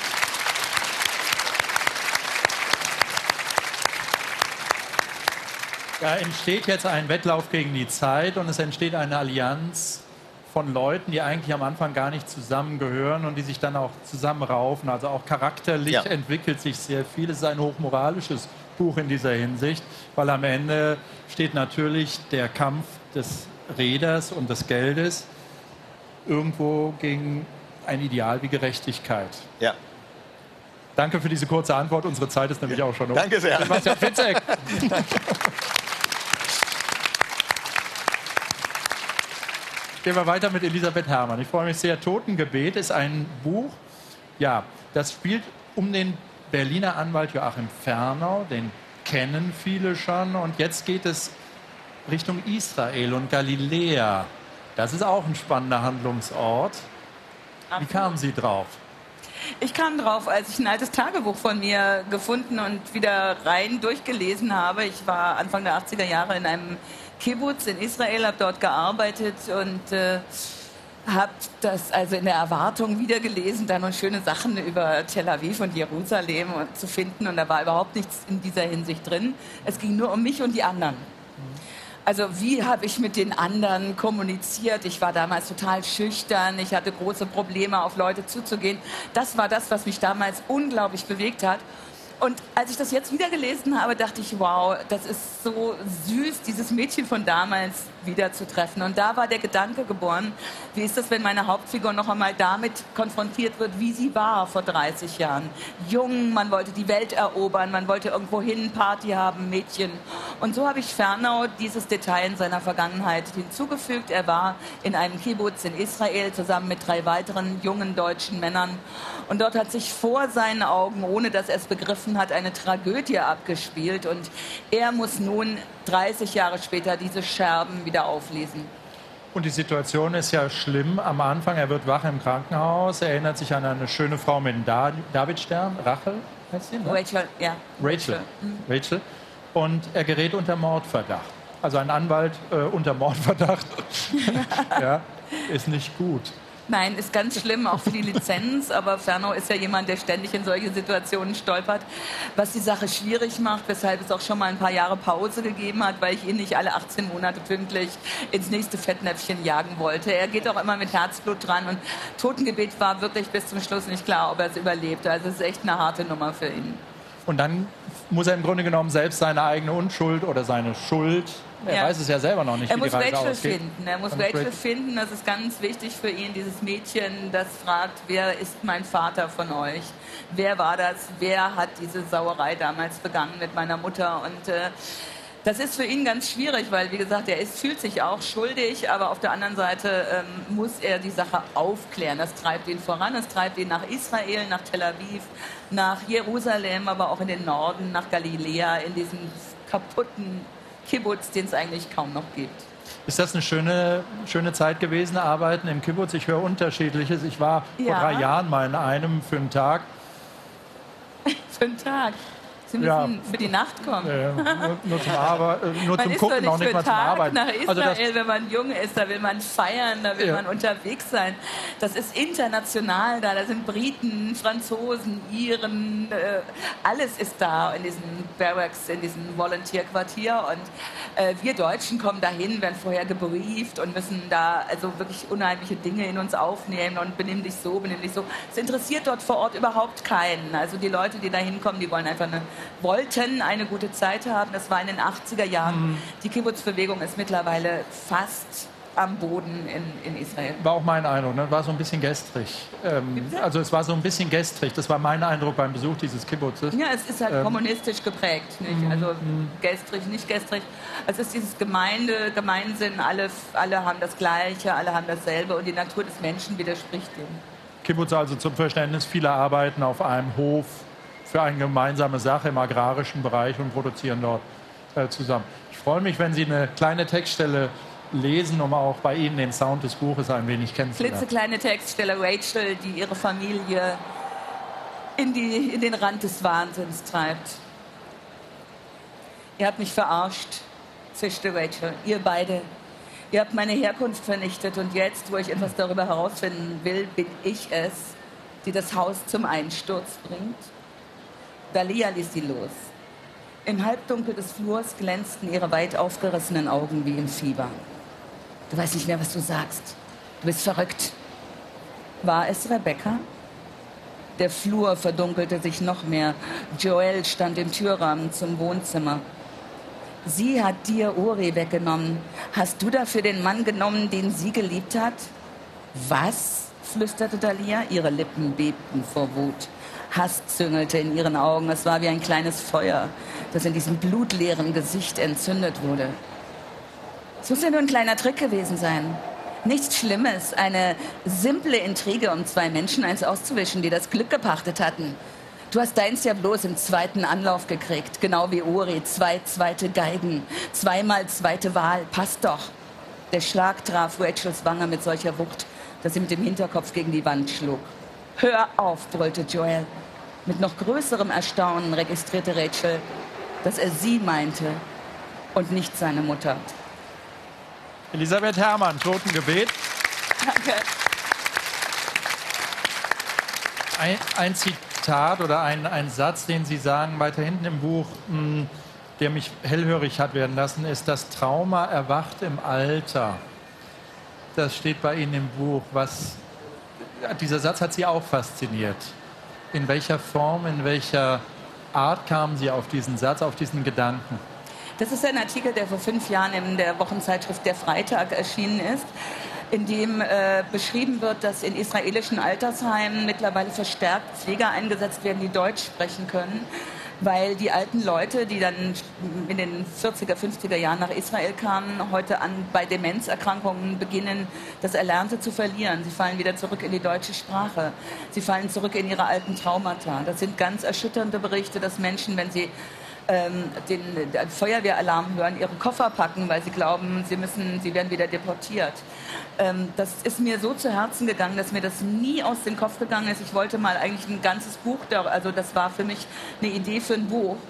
Da entsteht jetzt ein Wettlauf gegen die Zeit und es entsteht eine Allianz von Leuten, die eigentlich am Anfang gar nicht zusammengehören und die sich dann auch zusammenraufen. Also auch charakterlich Ja. entwickelt sich sehr viel. Es ist ein hochmoralisches Buch in dieser Hinsicht, weil am Ende steht natürlich der Kampf des Reeders und des Geldes irgendwo gegen ein Ideal wie Gerechtigkeit. Ja. Danke für diese kurze Antwort. Unsere Zeit ist nämlich auch schon um. Danke sehr. Sebastian Fitzek. Gehen wir weiter mit Elisabeth Herrmann. Ich freue mich sehr. Totengebet ist ein Buch, ja, das spielt um den Berliner Anwalt Joachim Fernau. Den kennen viele schon. Und jetzt geht es Richtung Israel und Galiläa. Das ist auch ein spannender Handlungsort. Wie kamen Sie drauf? Ich kam drauf, als ich ein altes Tagebuch von mir gefunden und wieder rein durchgelesen habe. Ich war Anfang der achtziger Jahre in einem Kibbutz in Israel, habe dort gearbeitet und äh, habe das also in der Erwartung wieder gelesen, da noch schöne Sachen über Tel Aviv und Jerusalem zu finden. Und da war überhaupt nichts in dieser Hinsicht drin. Es ging nur um mich und die anderen. Also wie habe ich mit den anderen kommuniziert? Ich war damals total schüchtern. Ich hatte große Probleme, auf Leute zuzugehen. Das war das, was mich damals unglaublich bewegt hat. Und als ich das jetzt wieder gelesen habe, dachte ich, wow, das ist so süß, dieses Mädchen von damals wieder zu treffen. Und da war der Gedanke geboren, wie ist das, wenn meine Hauptfigur noch einmal damit konfrontiert wird, wie sie war vor dreißig Jahren. Jung, man wollte die Welt erobern, man wollte irgendwo hin, Party haben, Mädchen. Und so habe ich Fernau dieses Detail in seiner Vergangenheit hinzugefügt. Er war in einem Kibbutz in Israel zusammen mit drei weiteren jungen deutschen Männern. Und dort hat sich vor seinen Augen, ohne dass er es begriffen hat, eine Tragödie abgespielt. Und er muss nun dreißig Jahre später diese Scherben wieder auflesen. Und die Situation ist ja schlimm am Anfang. Er wird wach im Krankenhaus. Er erinnert sich an eine schöne Frau mit einem Da- Davidstern. Rachel heißt sie, ne? Rachel, ja. Rachel. Rachel. Und er gerät unter Mordverdacht. Also ein Anwalt äh, unter Mordverdacht ja, ist nicht gut. Nein, ist ganz schlimm, auch für die Lizenz. Aber Ferno ist ja jemand, der ständig in solche Situationen stolpert, was die Sache schwierig macht, weshalb es auch schon mal ein paar Jahre Pause gegeben hat, weil ich ihn nicht alle achtzehn Monate pünktlich ins nächste Fettnäpfchen jagen wollte. Er geht auch immer mit Herzblut dran und Totengebet war wirklich bis zum Schluss nicht klar, ob er es überlebt. Also es ist echt eine harte Nummer für ihn. Und dann muss er im Grunde genommen selbst seine eigene Unschuld oder seine Schuld, er ja. weiß es ja selber noch nicht, er wie muss die Reise Rachel ausgeht. finden. Er muss Rachel Rachel finden, das ist ganz wichtig für ihn, dieses Mädchen, das fragt, wer ist mein Vater von euch? Wer war das? Wer hat diese Sauerei damals begangen mit meiner Mutter? Und äh, das ist für ihn ganz schwierig, weil, wie gesagt, er ist, fühlt sich auch schuldig, aber auf der anderen Seite ähm, muss er die Sache aufklären. Das treibt ihn voran, das treibt ihn nach Israel, nach Tel Aviv, nach Jerusalem, aber auch in den Norden, nach Galiläa, in diesem kaputten Kibbutz, den es eigentlich kaum noch gibt. Ist das eine schöne, schöne Zeit gewesen, Arbeiten im Kibbutz? Ich höre Unterschiedliches. Ich war Ja. vor drei Jahren mal in einem für einen Tag. Für einen Tag. Sie müssen Ja. für die Nacht kommen. Äh, nur, nur zum, Arbe äh, nur Man zum ist Gucken, doch noch nicht nicht für mal zum Tag Arbeiten. nach Israel, Also das, wenn man jung ist, da will man feiern, da will Ja. man unterwegs sein. Das ist international da, da sind Briten, Franzosen, Iren, äh, alles ist da in diesem Barracks, in diesem Volunteer-Quartier und äh, wir Deutschen kommen dahin, werden vorher gebrieft und müssen da also wirklich unheimliche Dinge in uns aufnehmen und benimm dich so, benimm dich so. Es interessiert dort vor Ort überhaupt keinen. Also die Leute, die da hinkommen, die wollen einfach eine, wollten eine gute Zeit haben. Das war in den achtziger Jahren. Mhm. Die Kibbutz-Bewegung ist mittlerweile fast am Boden in, in Israel. war auch mein Eindruck, ne? War so ein bisschen gestrig. Ähm, also es war so ein bisschen gestrig. Das war mein Eindruck beim Besuch dieses Kibbutzes. Ja, es ist halt Ähm, kommunistisch geprägt. Nicht? Also gestrig, nicht gestrig. Es ist dieses Gemeinde, Gemeinsinn, alle, alle haben das Gleiche, alle haben dasselbe und die Natur des Menschen widerspricht dem. Kibbutz also zum Verständnis, viele arbeiten auf einem Hof für eine gemeinsame Sache im agrarischen Bereich und produzieren dort äh, zusammen. Ich freue mich, wenn Sie eine kleine Textstelle lesen, um auch bei Ihnen den Sound des Buches ein wenig kennenzulernen. Klitzekleine Textstelle Rachel, die ihre Familie in, die, in den Rand des Wahnsinns treibt. Ihr habt mich verarscht, zischte Rachel. Ihr beide. Ihr habt meine Herkunft vernichtet und jetzt, wo ich etwas darüber herausfinden will, bin ich es, die das Haus zum Einsturz bringt. Dalia ließ sie los. Im Halbdunkel des Flurs glänzten ihre weit aufgerissenen Augen wie im Fieber. Du weißt nicht mehr, was du sagst. Du bist verrückt. War es Rebecca? Der Flur verdunkelte sich noch mehr. Joel stand im Türrahmen zum Wohnzimmer. Sie hat dir Uri weggenommen. Hast du dafür den Mann genommen, den sie geliebt hat? Was? Flüsterte Dalia. Ihre Lippen bebten vor Wut. Hass züngelte in ihren Augen. Es war wie ein kleines Feuer, das in diesem blutleeren Gesicht entzündet wurde. Es muss ja nur ein kleiner Trick gewesen sein. Nichts Schlimmes, eine simple Intrige, um zwei Menschen eins auszuwischen, die das Glück gepachtet hatten. Du hast deins ja bloß im zweiten Anlauf gekriegt, genau wie Uri. Zwei zweite Geigen, zweimal zweite Wahl, passt doch. Der Schlag traf Rachels Wange mit solcher Wucht, dass sie mit dem Hinterkopf gegen die Wand schlug. Hör auf, brüllte Joel. Mit noch größerem Erstaunen registrierte Rachel, dass er sie meinte und nicht seine Mutter. Elisabeth Herrmann, Totengebet. Danke. Ein, ein Zitat oder ein, ein Satz, den Sie sagen, weiter hinten im Buch, mh, der mich hellhörig hat werden lassen, ist: Das Trauma erwacht im Alter. Das steht bei Ihnen im Buch. Was, dieser Satz hat Sie auch fasziniert. In welcher Form, in welcher Art kamen Sie auf diesen Satz, auf diesen Gedanken? Das ist ein Artikel, der vor fünf Jahren in der Wochenzeitschrift Der Freitag erschienen ist, in dem äh, beschrieben wird, dass in israelischen Altersheimen mittlerweile verstärkt Pfleger eingesetzt werden, die Deutsch sprechen können, weil die alten Leute, die dann in den vierziger, fünfziger Jahren nach Israel kamen, heute an, bei Demenzerkrankungen beginnen, das Erlernte zu verlieren. Sie fallen wieder zurück in die deutsche Sprache. Sie fallen zurück in ihre alten Traumata. Das sind ganz erschütternde Berichte, dass Menschen, wenn sie ähm, den, den Feuerwehralarm hören, ihre Koffer packen, weil sie glauben, sie, müssen, sie werden wieder deportiert. Ähm, das ist mir so zu Herzen gegangen, dass mir das nie aus dem Kopf gegangen ist. Ich wollte mal eigentlich ein ganzes Buch, also das war für mich eine Idee für ein Buch,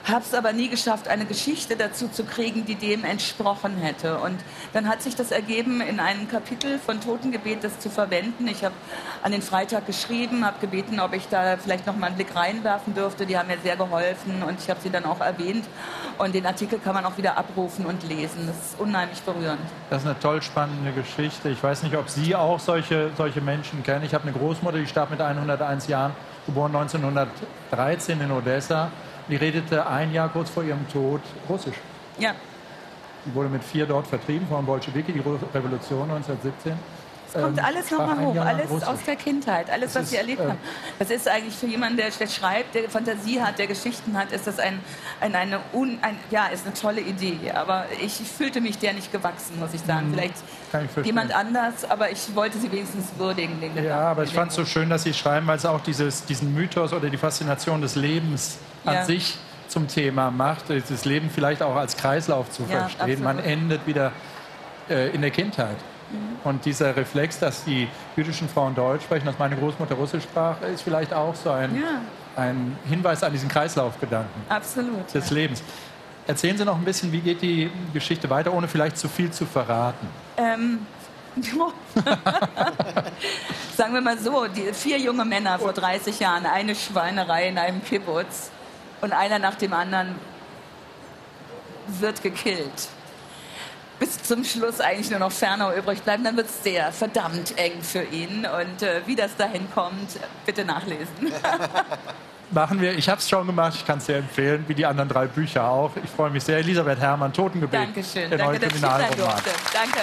habe es aber nie geschafft, eine Geschichte dazu zu kriegen, die dem entsprochen hätte. Und dann hat sich das ergeben, in einem Kapitel von Totengebet das zu verwenden. Ich habe an den Freitag geschrieben, habe gebeten, ob ich da vielleicht noch mal einen Blick reinwerfen dürfte. Die haben mir sehr geholfen und ich habe sie dann auch erwähnt. Und den Artikel kann man auch wieder abrufen und lesen. Das ist unheimlich berührend. Das ist eine toll spannende Geschichte. Ich weiß nicht, ob Sie auch solche, solche Menschen kennen. Ich habe eine Großmutter, die starb mit hunderteins Jahren, geboren neunzehnhundertdreizehn in Odessa. Die redete ein Jahr kurz vor ihrem Tod Russisch. Ja. Die wurde mit vier dort vertrieben von Bolschewiki, die Revolution neunzehnhundertsiebzehn. Es kommt alles nochmal hoch, alles aus der Kindheit, alles, das was sie ist, erlebt äh, haben. Das ist eigentlich für jemanden, der, der schreibt, der Fantasie hat, der Geschichten hat, ist das ein, ein, eine, un, ein, ja, ist eine tolle Idee. Aber ich fühlte mich der nicht gewachsen, muss ich sagen. Vielleicht jemand anders, aber ich wollte sie wenigstens würdigen. Den ja, aber ich fand es so schön, dass Sie schreiben, weil es auch dieses, diesen Mythos oder die Faszination des Lebens an ja. sich zum Thema macht, das Leben vielleicht auch als Kreislauf zu ja, verstehen. absolut. Man endet wieder äh, in der Kindheit. Und dieser Reflex, dass die jüdischen Frauen Deutsch sprechen, dass meine Großmutter Russisch sprach, ist vielleicht auch so ein, ja. ein Hinweis an diesen Kreislaufgedanken Absolut, des ja. Lebens. Erzählen Sie noch ein bisschen, wie geht die Geschichte weiter, ohne vielleicht zu viel zu verraten? Ähm, Sagen wir mal so, die vier junge Männer vor dreißig Jahren, eine Schweinerei in einem Kibbutz und einer nach dem anderen wird gekillt. Bis zum Schluss eigentlich nur noch Fernau übrig bleiben, dann wird es sehr verdammt eng für ihn. Und äh, wie das dahin kommt, bitte nachlesen. Machen wir, ich habe es schon gemacht, ich kann es sehr empfehlen, wie die anderen drei Bücher auch. Ich freue mich sehr. Elisabeth Herrmann, Totengebet. Dankeschön, der danke, neue dass ich hier sein Kriminalroman. durfte. Danke.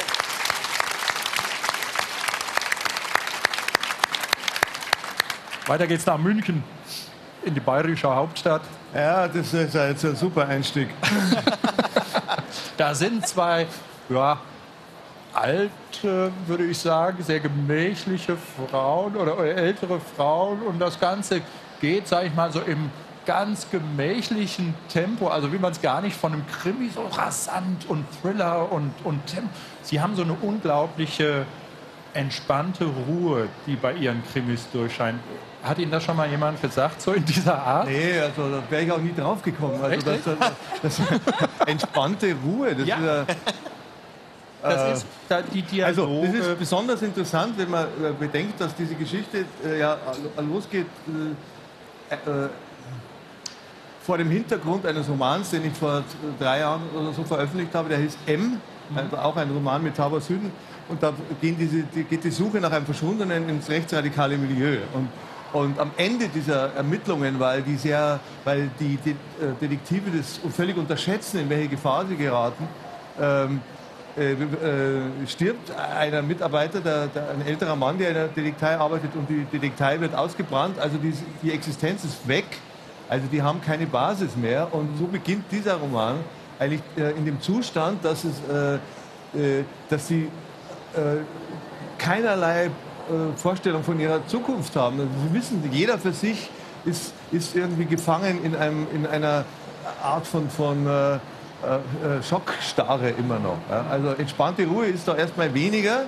Weiter geht's nach München, in die bayerische Hauptstadt. Ja, das ist jetzt ein super Einstieg. Da sind zwei, ja, alte, würde ich sagen, sehr gemächliche Frauen oder ältere Frauen. Und das Ganze geht, sage ich mal, so im ganz gemächlichen Tempo. Also wie man es gar nicht von einem Krimi, so rasant und Thriller und, und Tempo. Sie haben so eine unglaubliche, entspannte Ruhe, die bei Ihren Krimis durchscheint. Hat Ihnen das schon mal jemand gesagt, so in dieser Art? Nee, also da wäre ich auch nie drauf gekommen. Also das, das, das, entspannte Ruhe, das ja. ist äh, das ist da die Dialoge. Also das ist besonders interessant, wenn man äh, bedenkt, dass diese Geschichte äh, ja losgeht äh, äh, vor dem Hintergrund eines Romans, den ich vor drei Jahren oder so veröffentlicht habe, der hieß M, mhm. also auch ein Roman mit Tabor Süden. Und da gehen diese, die, geht die Suche nach einem Verschwundenen ins rechtsradikale Milieu. Und Und am Ende dieser Ermittlungen, weil die, sehr, weil die De äh, Detektive das völlig unterschätzen, in welche Gefahr sie geraten, ähm, äh, äh, stirbt einer Mitarbeiter, der, der, ein älterer Mann, der in der Detektei arbeitet, und die Detektei wird ausgebrannt. Also die, die Existenz ist weg. Also die haben keine Basis mehr. Und so beginnt dieser Roman eigentlich äh, in dem Zustand, dass, es, äh, äh, dass sie äh, keinerlei Vorstellung von ihrer Zukunft haben. Also sie wissen, jeder für sich ist, ist irgendwie gefangen in, einem, in einer Art von, von äh, äh, Schockstarre immer noch. Ja? Also entspannte Ruhe ist da erstmal weniger,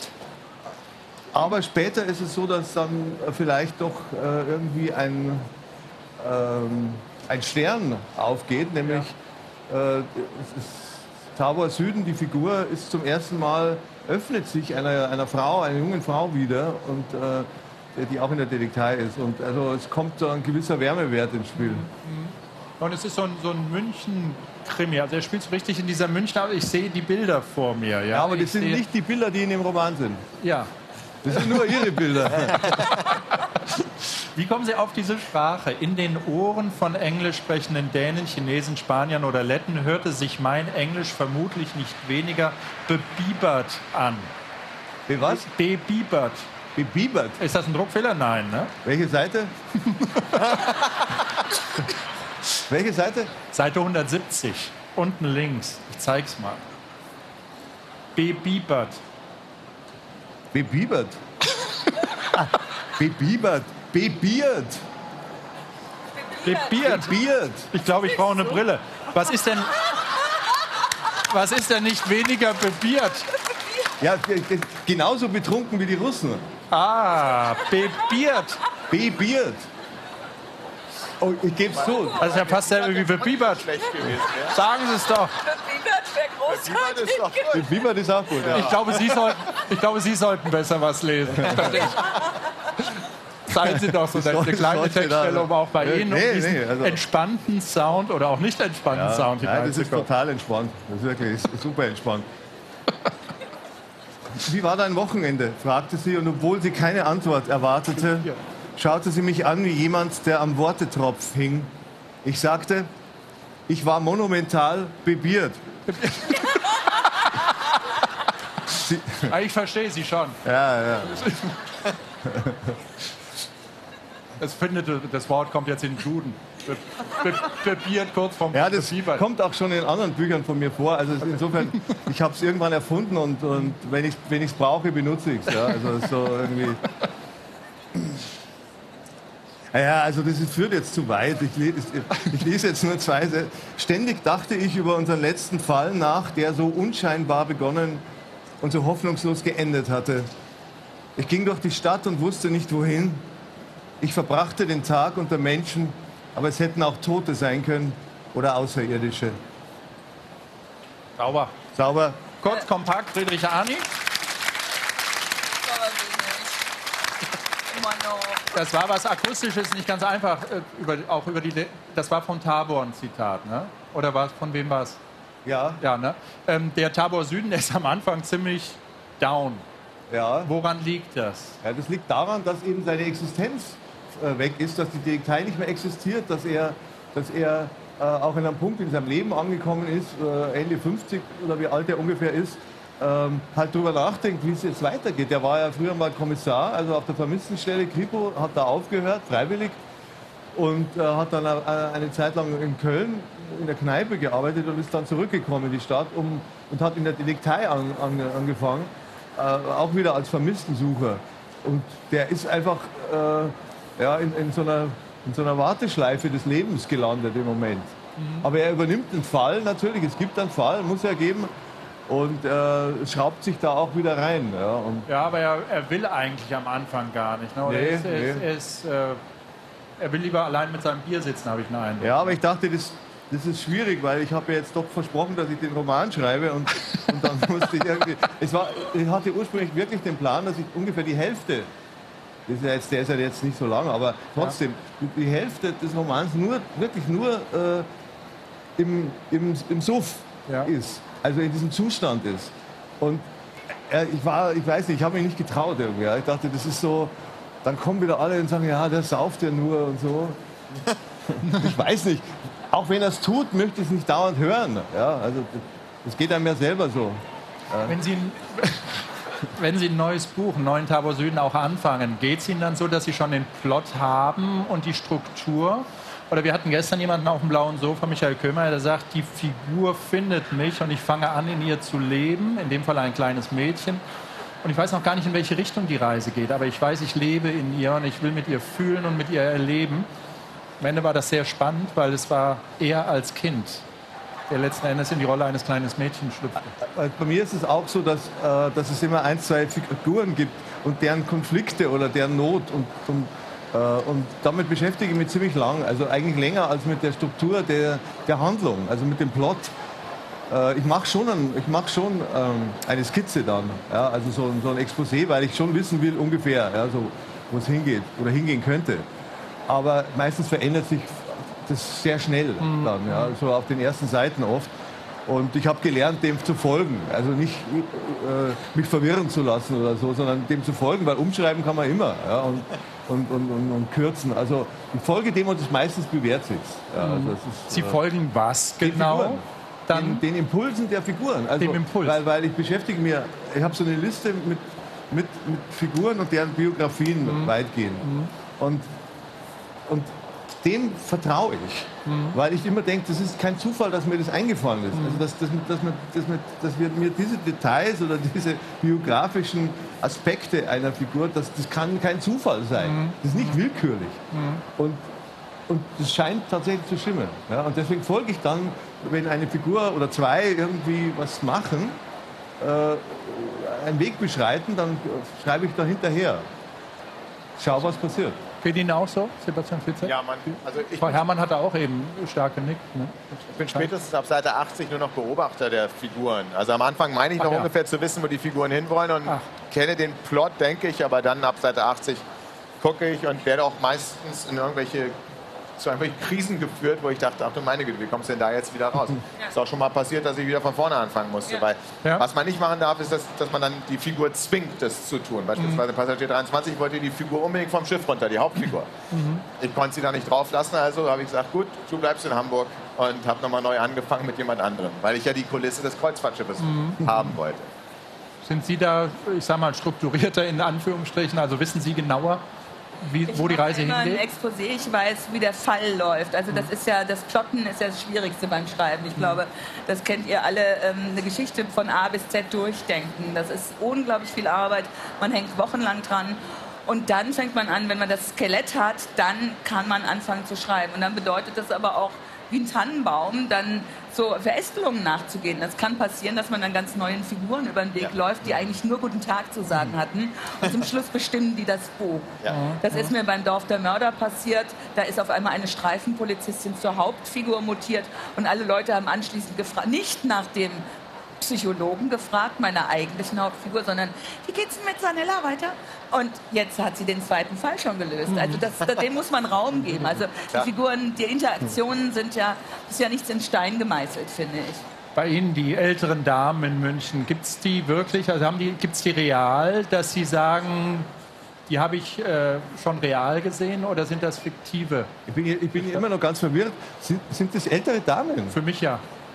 aber später ist es so, dass dann vielleicht doch äh, irgendwie ein, ähm, ein Stern aufgeht, nämlich ja. äh, Tabor Süden, die Figur, ist zum ersten Mal öffnet sich einer, einer Frau, einer jungen Frau wieder, und äh, die auch in der Detektei ist. Und also es kommt so ein gewisser Wärmewert ins Spiel. Und es ist so ein, so ein München-Krimi. Also er spielt so richtig in dieser München, aber ich sehe die Bilder vor mir. Ja, ja aber das ich sind sehe... nicht die Bilder, die in dem Roman sind. Ja. Das sind nur Ihre Bilder. Wie kommen Sie auf diese Sprache? In den Ohren von englisch sprechenden Dänen, Chinesen, Spaniern oder Letten hörte sich mein Englisch vermutlich nicht weniger bebiebert an. Be was? Bebiebert. Bebiebert? Ist das ein Druckfehler? Nein, ne? Welche Seite? Welche Seite? Seite hundertsiebzig. Unten links. Ich zeig's mal. Bebiebert. Bebiebert? ah, bebiebert. Bebiert. Bebiert. Bebiert. Ich glaube, ich brauche eine Brille. Was ist denn, was ist denn nicht weniger bebiert? Ja, genauso betrunken wie die Russen. Ah, bebiert. Bebiert. Oh, ich gebe es zu. Das ist ja fast selber wie für Biebert. Schlecht gewesen, ja. Sagen Sie es doch. Biebert wäre Biebert ist doch großartig. gut. Biebert ist auch gut. Ja. Ich glaube, Sie sollten, ich glaube, Sie sollten besser was lesen. Seien Sie doch so eine kleine sollte da- Textstelle, um auch bei Nee, Ihnen um nee, diesen nee, also- entspannten Sound oder auch nicht entspannten Ja, Sound nein, das ist hineinzukommen. total entspannt. Das ist wirklich ist super entspannt. Wie war dein Wochenende? Fragte sie, und obwohl sie keine Antwort erwartete, schaute sie mich an wie jemand, der am Wortetropf hing. Ich sagte, ich war monumental bebiert. sie, Ah, ich verstehe Sie schon. ja, ja. Das, findet, das Wort kommt jetzt in den Duden. Be- be- Bebiert kurz vom Ja, das Biebert. kommt auch schon in anderen Büchern von mir vor. Also insofern, ich habe es irgendwann erfunden und, und wenn ich es wenn ich's brauche, benutze ich es. Ja, also so irgendwie. Ja, also das ist, führt jetzt zu weit. Ich, lese, ich lese jetzt nur zwei Sätze. Ständig dachte ich über unseren letzten Fall nach, der so unscheinbar begonnen und so hoffnungslos geendet hatte. Ich ging durch die Stadt und wusste nicht wohin. Ich verbrachte den Tag unter Menschen, aber es hätten auch Tote sein können oder Außerirdische. Sauber. Sauber. Kurz, kompakt, Friedrich Arni. Immer noch. Das war was Akustisches, nicht ganz einfach. äh, Über, auch über die, das war von Tabor ein Zitat, ne? Oder was, von wem war es? Ja, Ja, ne? Ähm, der Tabor Süden, der ist am Anfang ziemlich down. ja. Woran liegt das? Ja, das liegt daran, dass eben seine Existenz äh, weg ist, dass die Diktei nicht mehr existiert, dass er, dass er äh, auch in einem Punkt in seinem Leben angekommen ist, äh, Ende fünfzig oder wie alt er ungefähr ist, ähm, halt darüber nachdenkt, wie es jetzt weitergeht. Der war ja früher mal Kommissar, also auf der Vermisstenstelle Kripo, hat da aufgehört, freiwillig, und äh, hat dann äh, eine Zeit lang in Köln in der Kneipe gearbeitet und ist dann zurückgekommen in die Stadt um, und hat in der Diktei an, an, angefangen, äh, auch wieder als Vermisstensucher. Und der ist einfach äh, ja, in, in, so einer, in so einer Warteschleife des Lebens gelandet im Moment. Mhm. Aber er übernimmt einen Fall, natürlich, es gibt einen Fall, muss er geben, und äh, schraubt sich da auch wieder rein. Ja, und Ja, aber er, er will eigentlich am Anfang gar nicht. Ne? Oder Nee, er, ist, er, ist, nee. er, ist, äh, er will lieber allein mit seinem Bier sitzen, habe ich einen Eindruck. ja, aber ich dachte, das, das ist schwierig, weil ich habe ja jetzt doch versprochen, dass ich den Roman schreibe, und, und dann musste ich irgendwie... Es war, ich hatte ursprünglich wirklich den Plan, dass ich ungefähr die Hälfte, das ist ja jetzt, der ist ja jetzt nicht so lang, aber trotzdem, die Hälfte des Romans nur, wirklich nur äh, im, im, im Suff Ja. ist, also in diesem Zustand ist. Und äh, ich war, ich weiß nicht, ich habe mich nicht getraut irgendwie. Ja. Ich dachte, das ist so, dann kommen wieder alle und sagen, ja, der sauft ja nur und so. Ich weiß nicht. Auch wenn er es tut, möchte ich es nicht dauernd hören. Ja, also das geht einem ja selber so. Wenn Sie, ein- wenn Sie ein neues Buch, einen neuen Tabor Süden auch anfangen, geht es Ihnen dann so, dass Sie schon den Plot haben und die Struktur? Oder wir hatten gestern jemanden auf dem blauen Sofa, Michael Köhmer, der sagt, die Figur findet mich und ich fange an, in ihr zu leben, in dem Fall ein kleines Mädchen. Und ich weiß noch gar nicht, in welche Richtung die Reise geht, aber ich weiß, ich lebe in ihr und ich will mit ihr fühlen und mit ihr erleben. Am Ende war das sehr spannend, weil es war er als Kind, der letzten Endes in die Rolle eines kleinen Mädchens schlüpfte. Bei mir ist es auch so, dass, äh, dass es immer ein, zwei Figuren gibt und deren Konflikte oder deren Not. Und, und, äh, und damit beschäftige ich mich ziemlich lang, also eigentlich länger als mit der Struktur der, der Handlung, also mit dem Plot. Äh, ich mache schon, ein, ich mach schon ähm, eine Skizze dann, ja, also so, so ein Exposé, weil ich schon wissen will ungefähr, ja, so, wo es hingeht oder hingehen könnte. Aber meistens verändert sich das sehr schnell dann, ja, so auf den ersten Seiten oft. Und ich habe gelernt, dem zu folgen. Also nicht äh, mich verwirren zu lassen oder so, sondern dem zu folgen, weil umschreiben kann man immer, ja, und, und, und, und, und kürzen. Also ich folge dem und es meistens bewährt sich. Ja, also es ist, Sie äh, folgen was den genau? Figuren. Dann Den, den Impulsen der Figuren. Also, Dem Impuls. Weil, weil ich beschäftige mich, ich habe so eine Liste mit, mit, mit Figuren und deren Biografien Mhm. weitgehend. Und, und dem vertraue ich, Mhm. weil ich immer denke, das ist kein Zufall, dass mir das eingefallen ist. Also dass, dass, dass, man, dass, man, dass wir mir diese Details oder diese biografischen Aspekte einer Figur, das, das kann kein Zufall sein. Mhm. Das ist nicht willkürlich. Und, und das scheint tatsächlich zu stimmen. Ja, und deswegen folge ich dann, wenn eine Figur oder zwei irgendwie was machen, äh, einen Weg beschreiten, dann schreibe ich da hinterher. Schau, was passiert. Geht Ihnen auch so, Sebastian Fitzek? Ja, man, also ich Frau bin, Herrmann hatte auch eben stark genickt. Ne? ich bin spätestens ab Seite achtzig nur noch Beobachter der Figuren. Also am Anfang meine ich Ach noch ja. ungefähr zu wissen, wo die Figuren hinwollen und Ach. kenne den Plot, denke ich, aber dann ab Seite achtzig gucke ich und werde auch meistens in irgendwelche zu irgendwelchen Krisen geführt, wo ich dachte, ach du meine Güte, wie kommst du denn da jetzt wieder raus? Ja. Ist auch schon mal passiert, dass ich wieder von vorne anfangen musste. Ja. Weil Ja. was man nicht machen darf, ist, dass, dass man dann die Figur zwingt, das zu tun. Beispielsweise Passagier dreiundzwanzig wollte die Figur unbedingt vom Schiff runter, die Hauptfigur. Ich konnte sie da nicht drauf lassen, also habe ich gesagt, gut, du bleibst in Hamburg und habe nochmal neu angefangen mit jemand anderem, weil ich ja die Kulisse des Kreuzfahrtschiffes haben wollte. Sind Sie da, ich sag mal, strukturierter in Anführungsstrichen? Also wissen Sie genauer, wie, wo die mache Reise immer hingeht? ein Exposé, ich weiß, wie der Fall läuft. Also das ist ja, das Plotten ist ja das Schwierigste beim Schreiben. Ich glaube, das kennt ihr alle, ähm, eine Geschichte von A bis Z durchdenken. Das ist unglaublich viel Arbeit, man hängt wochenlang dran. Und dann fängt man an, wenn man das Skelett hat, dann kann man anfangen zu schreiben. Und dann bedeutet das aber auch, wie ein Tannenbaum, dann so Verästelungen nachzugehen. Das kann passieren, dass man dann ganz neuen Figuren über den Weg Ja. läuft, die eigentlich nur guten Tag zu sagen hatten. Und zum Schluss bestimmen die das Buch. Ja. Das ist mir beim Dorf der Mörder passiert. Da ist auf einmal eine Streifenpolizistin zur Hauptfigur mutiert und alle Leute haben anschließend gefragt, nicht nach dem Psychologen gefragt, meiner eigentlichen Hauptfigur, sondern wie geht's denn mit Sanella weiter? Und jetzt hat sie den zweiten Fall schon gelöst. Also das, dem muss man Raum geben. Also die Ja. Figuren, die Interaktionen sind ja, ist ja nichts in Stein gemeißelt, finde ich. Bei Ihnen, die älteren Damen in München, gibt es die wirklich, also gibt es die real, dass Sie sagen, die habe ich äh, schon real gesehen oder sind das fiktive? Ich bin, ich bin immer noch ganz verwirrt. Sind, sind das ältere Damen? Für mich ja.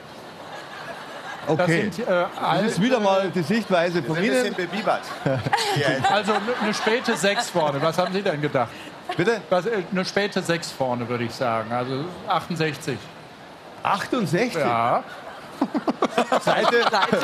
Das Okay. sind, äh, Das ist wieder mal die Sichtweise von Wir sind ein bisschen Ihnen. bebiebert. Die Eltern. Also eine späte sechs vorne. Was haben Sie denn gedacht? Bitte? Was, äh, eine späte sechs vorne, würde ich sagen. Also achtundsechzig. achtundsechzig? Ja. Seite.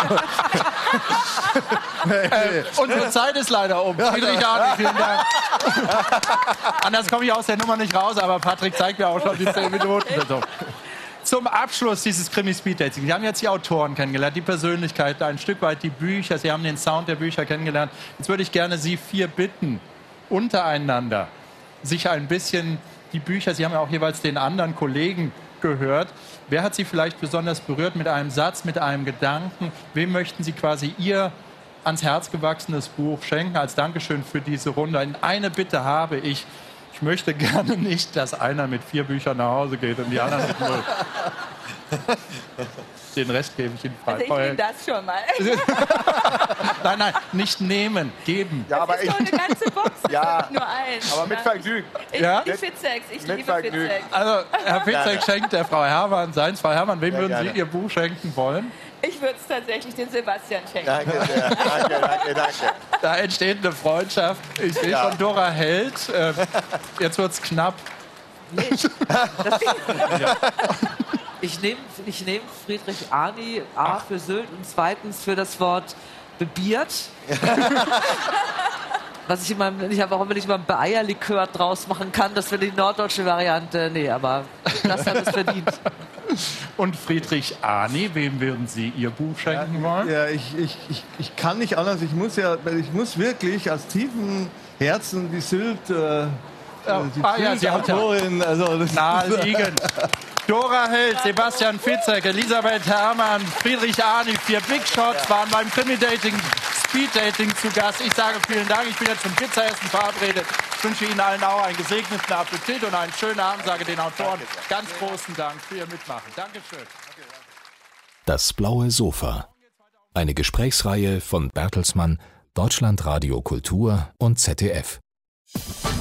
Äh, unsere Zeit ist leider um. Friedrich Arni, vielen Dank. Anders komme ich aus der Nummer nicht raus, aber Patrick zeigt mir auch schon die zehn Minuten. So. Zum Abschluss dieses Krimi-Speed-Dating. Sie haben jetzt die Autoren kennengelernt, die Persönlichkeiten, ein Stück weit die Bücher. Sie haben den Sound der Bücher kennengelernt. Jetzt würde ich gerne Sie vier bitten, untereinander sich ein bisschen die Bücher, Sie haben ja auch jeweils den anderen Kollegen gehört. Wer hat Sie vielleicht besonders berührt mit einem Satz, mit einem Gedanken? Wem möchten Sie quasi Ihr ans Herz gewachsenes Buch schenken als Dankeschön für diese Runde? Eine Bitte habe ich. Ich möchte gerne nicht, dass einer mit vier Büchern nach Hause geht und die anderen mit null. Den Rest gebe ich Ihnen frei. Also ich nehme das schon mal. Nein, nein, nicht nehmen, geben. Ja, aber Das ich, ist doch eine ganze Box, das Ja, ist nur eins. aber mit Vergnügen. Ich Ja? die Fitzex, ich Mit liebe Vergnügen. Fitzex. Also, Herr Fitzek Gerne. schenkt der Frau Herrmann seins. Frau Herrmann, wem Sehr würden Sie gerne. Ihr Buch schenken wollen? Ich würde es tatsächlich den Sebastian schenken. Danke sehr. Danke, danke, danke. Da entsteht eine Freundschaft. Ich sehe Ja. schon Dora Held. Äh, jetzt wird es knapp. Ich nehme ich nehm Friedrich Arni, A für Sylt und zweitens für das Wort bebiert. Was ich immer, ich habe auch immer nicht mal ein Beeierlikör draus machen kann, das wäre die norddeutsche Variante. Nee, aber das hat es verdient. Und Friedrich Arni, wem würden Sie Ihr Buch schenken wollen? Ja, ich, ich, ich, ich kann nicht anders. Ich muss ja, ich muss wirklich aus tiefem Herzen die Sylt, äh, Ja. die Ah, ja, Sie haben ja Sylt-Autorin, also das naheliegend. Dora Held, Sebastian Fitzek, Elisabeth Herrmann, Friedrich Arni, vier Big Shots waren beim Krimi-Dating, Speed-Dating zu Gast. Ich sage vielen Dank, ich bin jetzt zum Pizzaessen verabredet. Ich wünsche Ihnen allen auch einen gesegneten Appetit und einen schönen Abend, sage den Autoren ganz großen Dank für Ihr Mitmachen. Dankeschön. Das blaue Sofa. Eine Gesprächsreihe von Bertelsmann, Deutschlandradio Kultur und Z D F.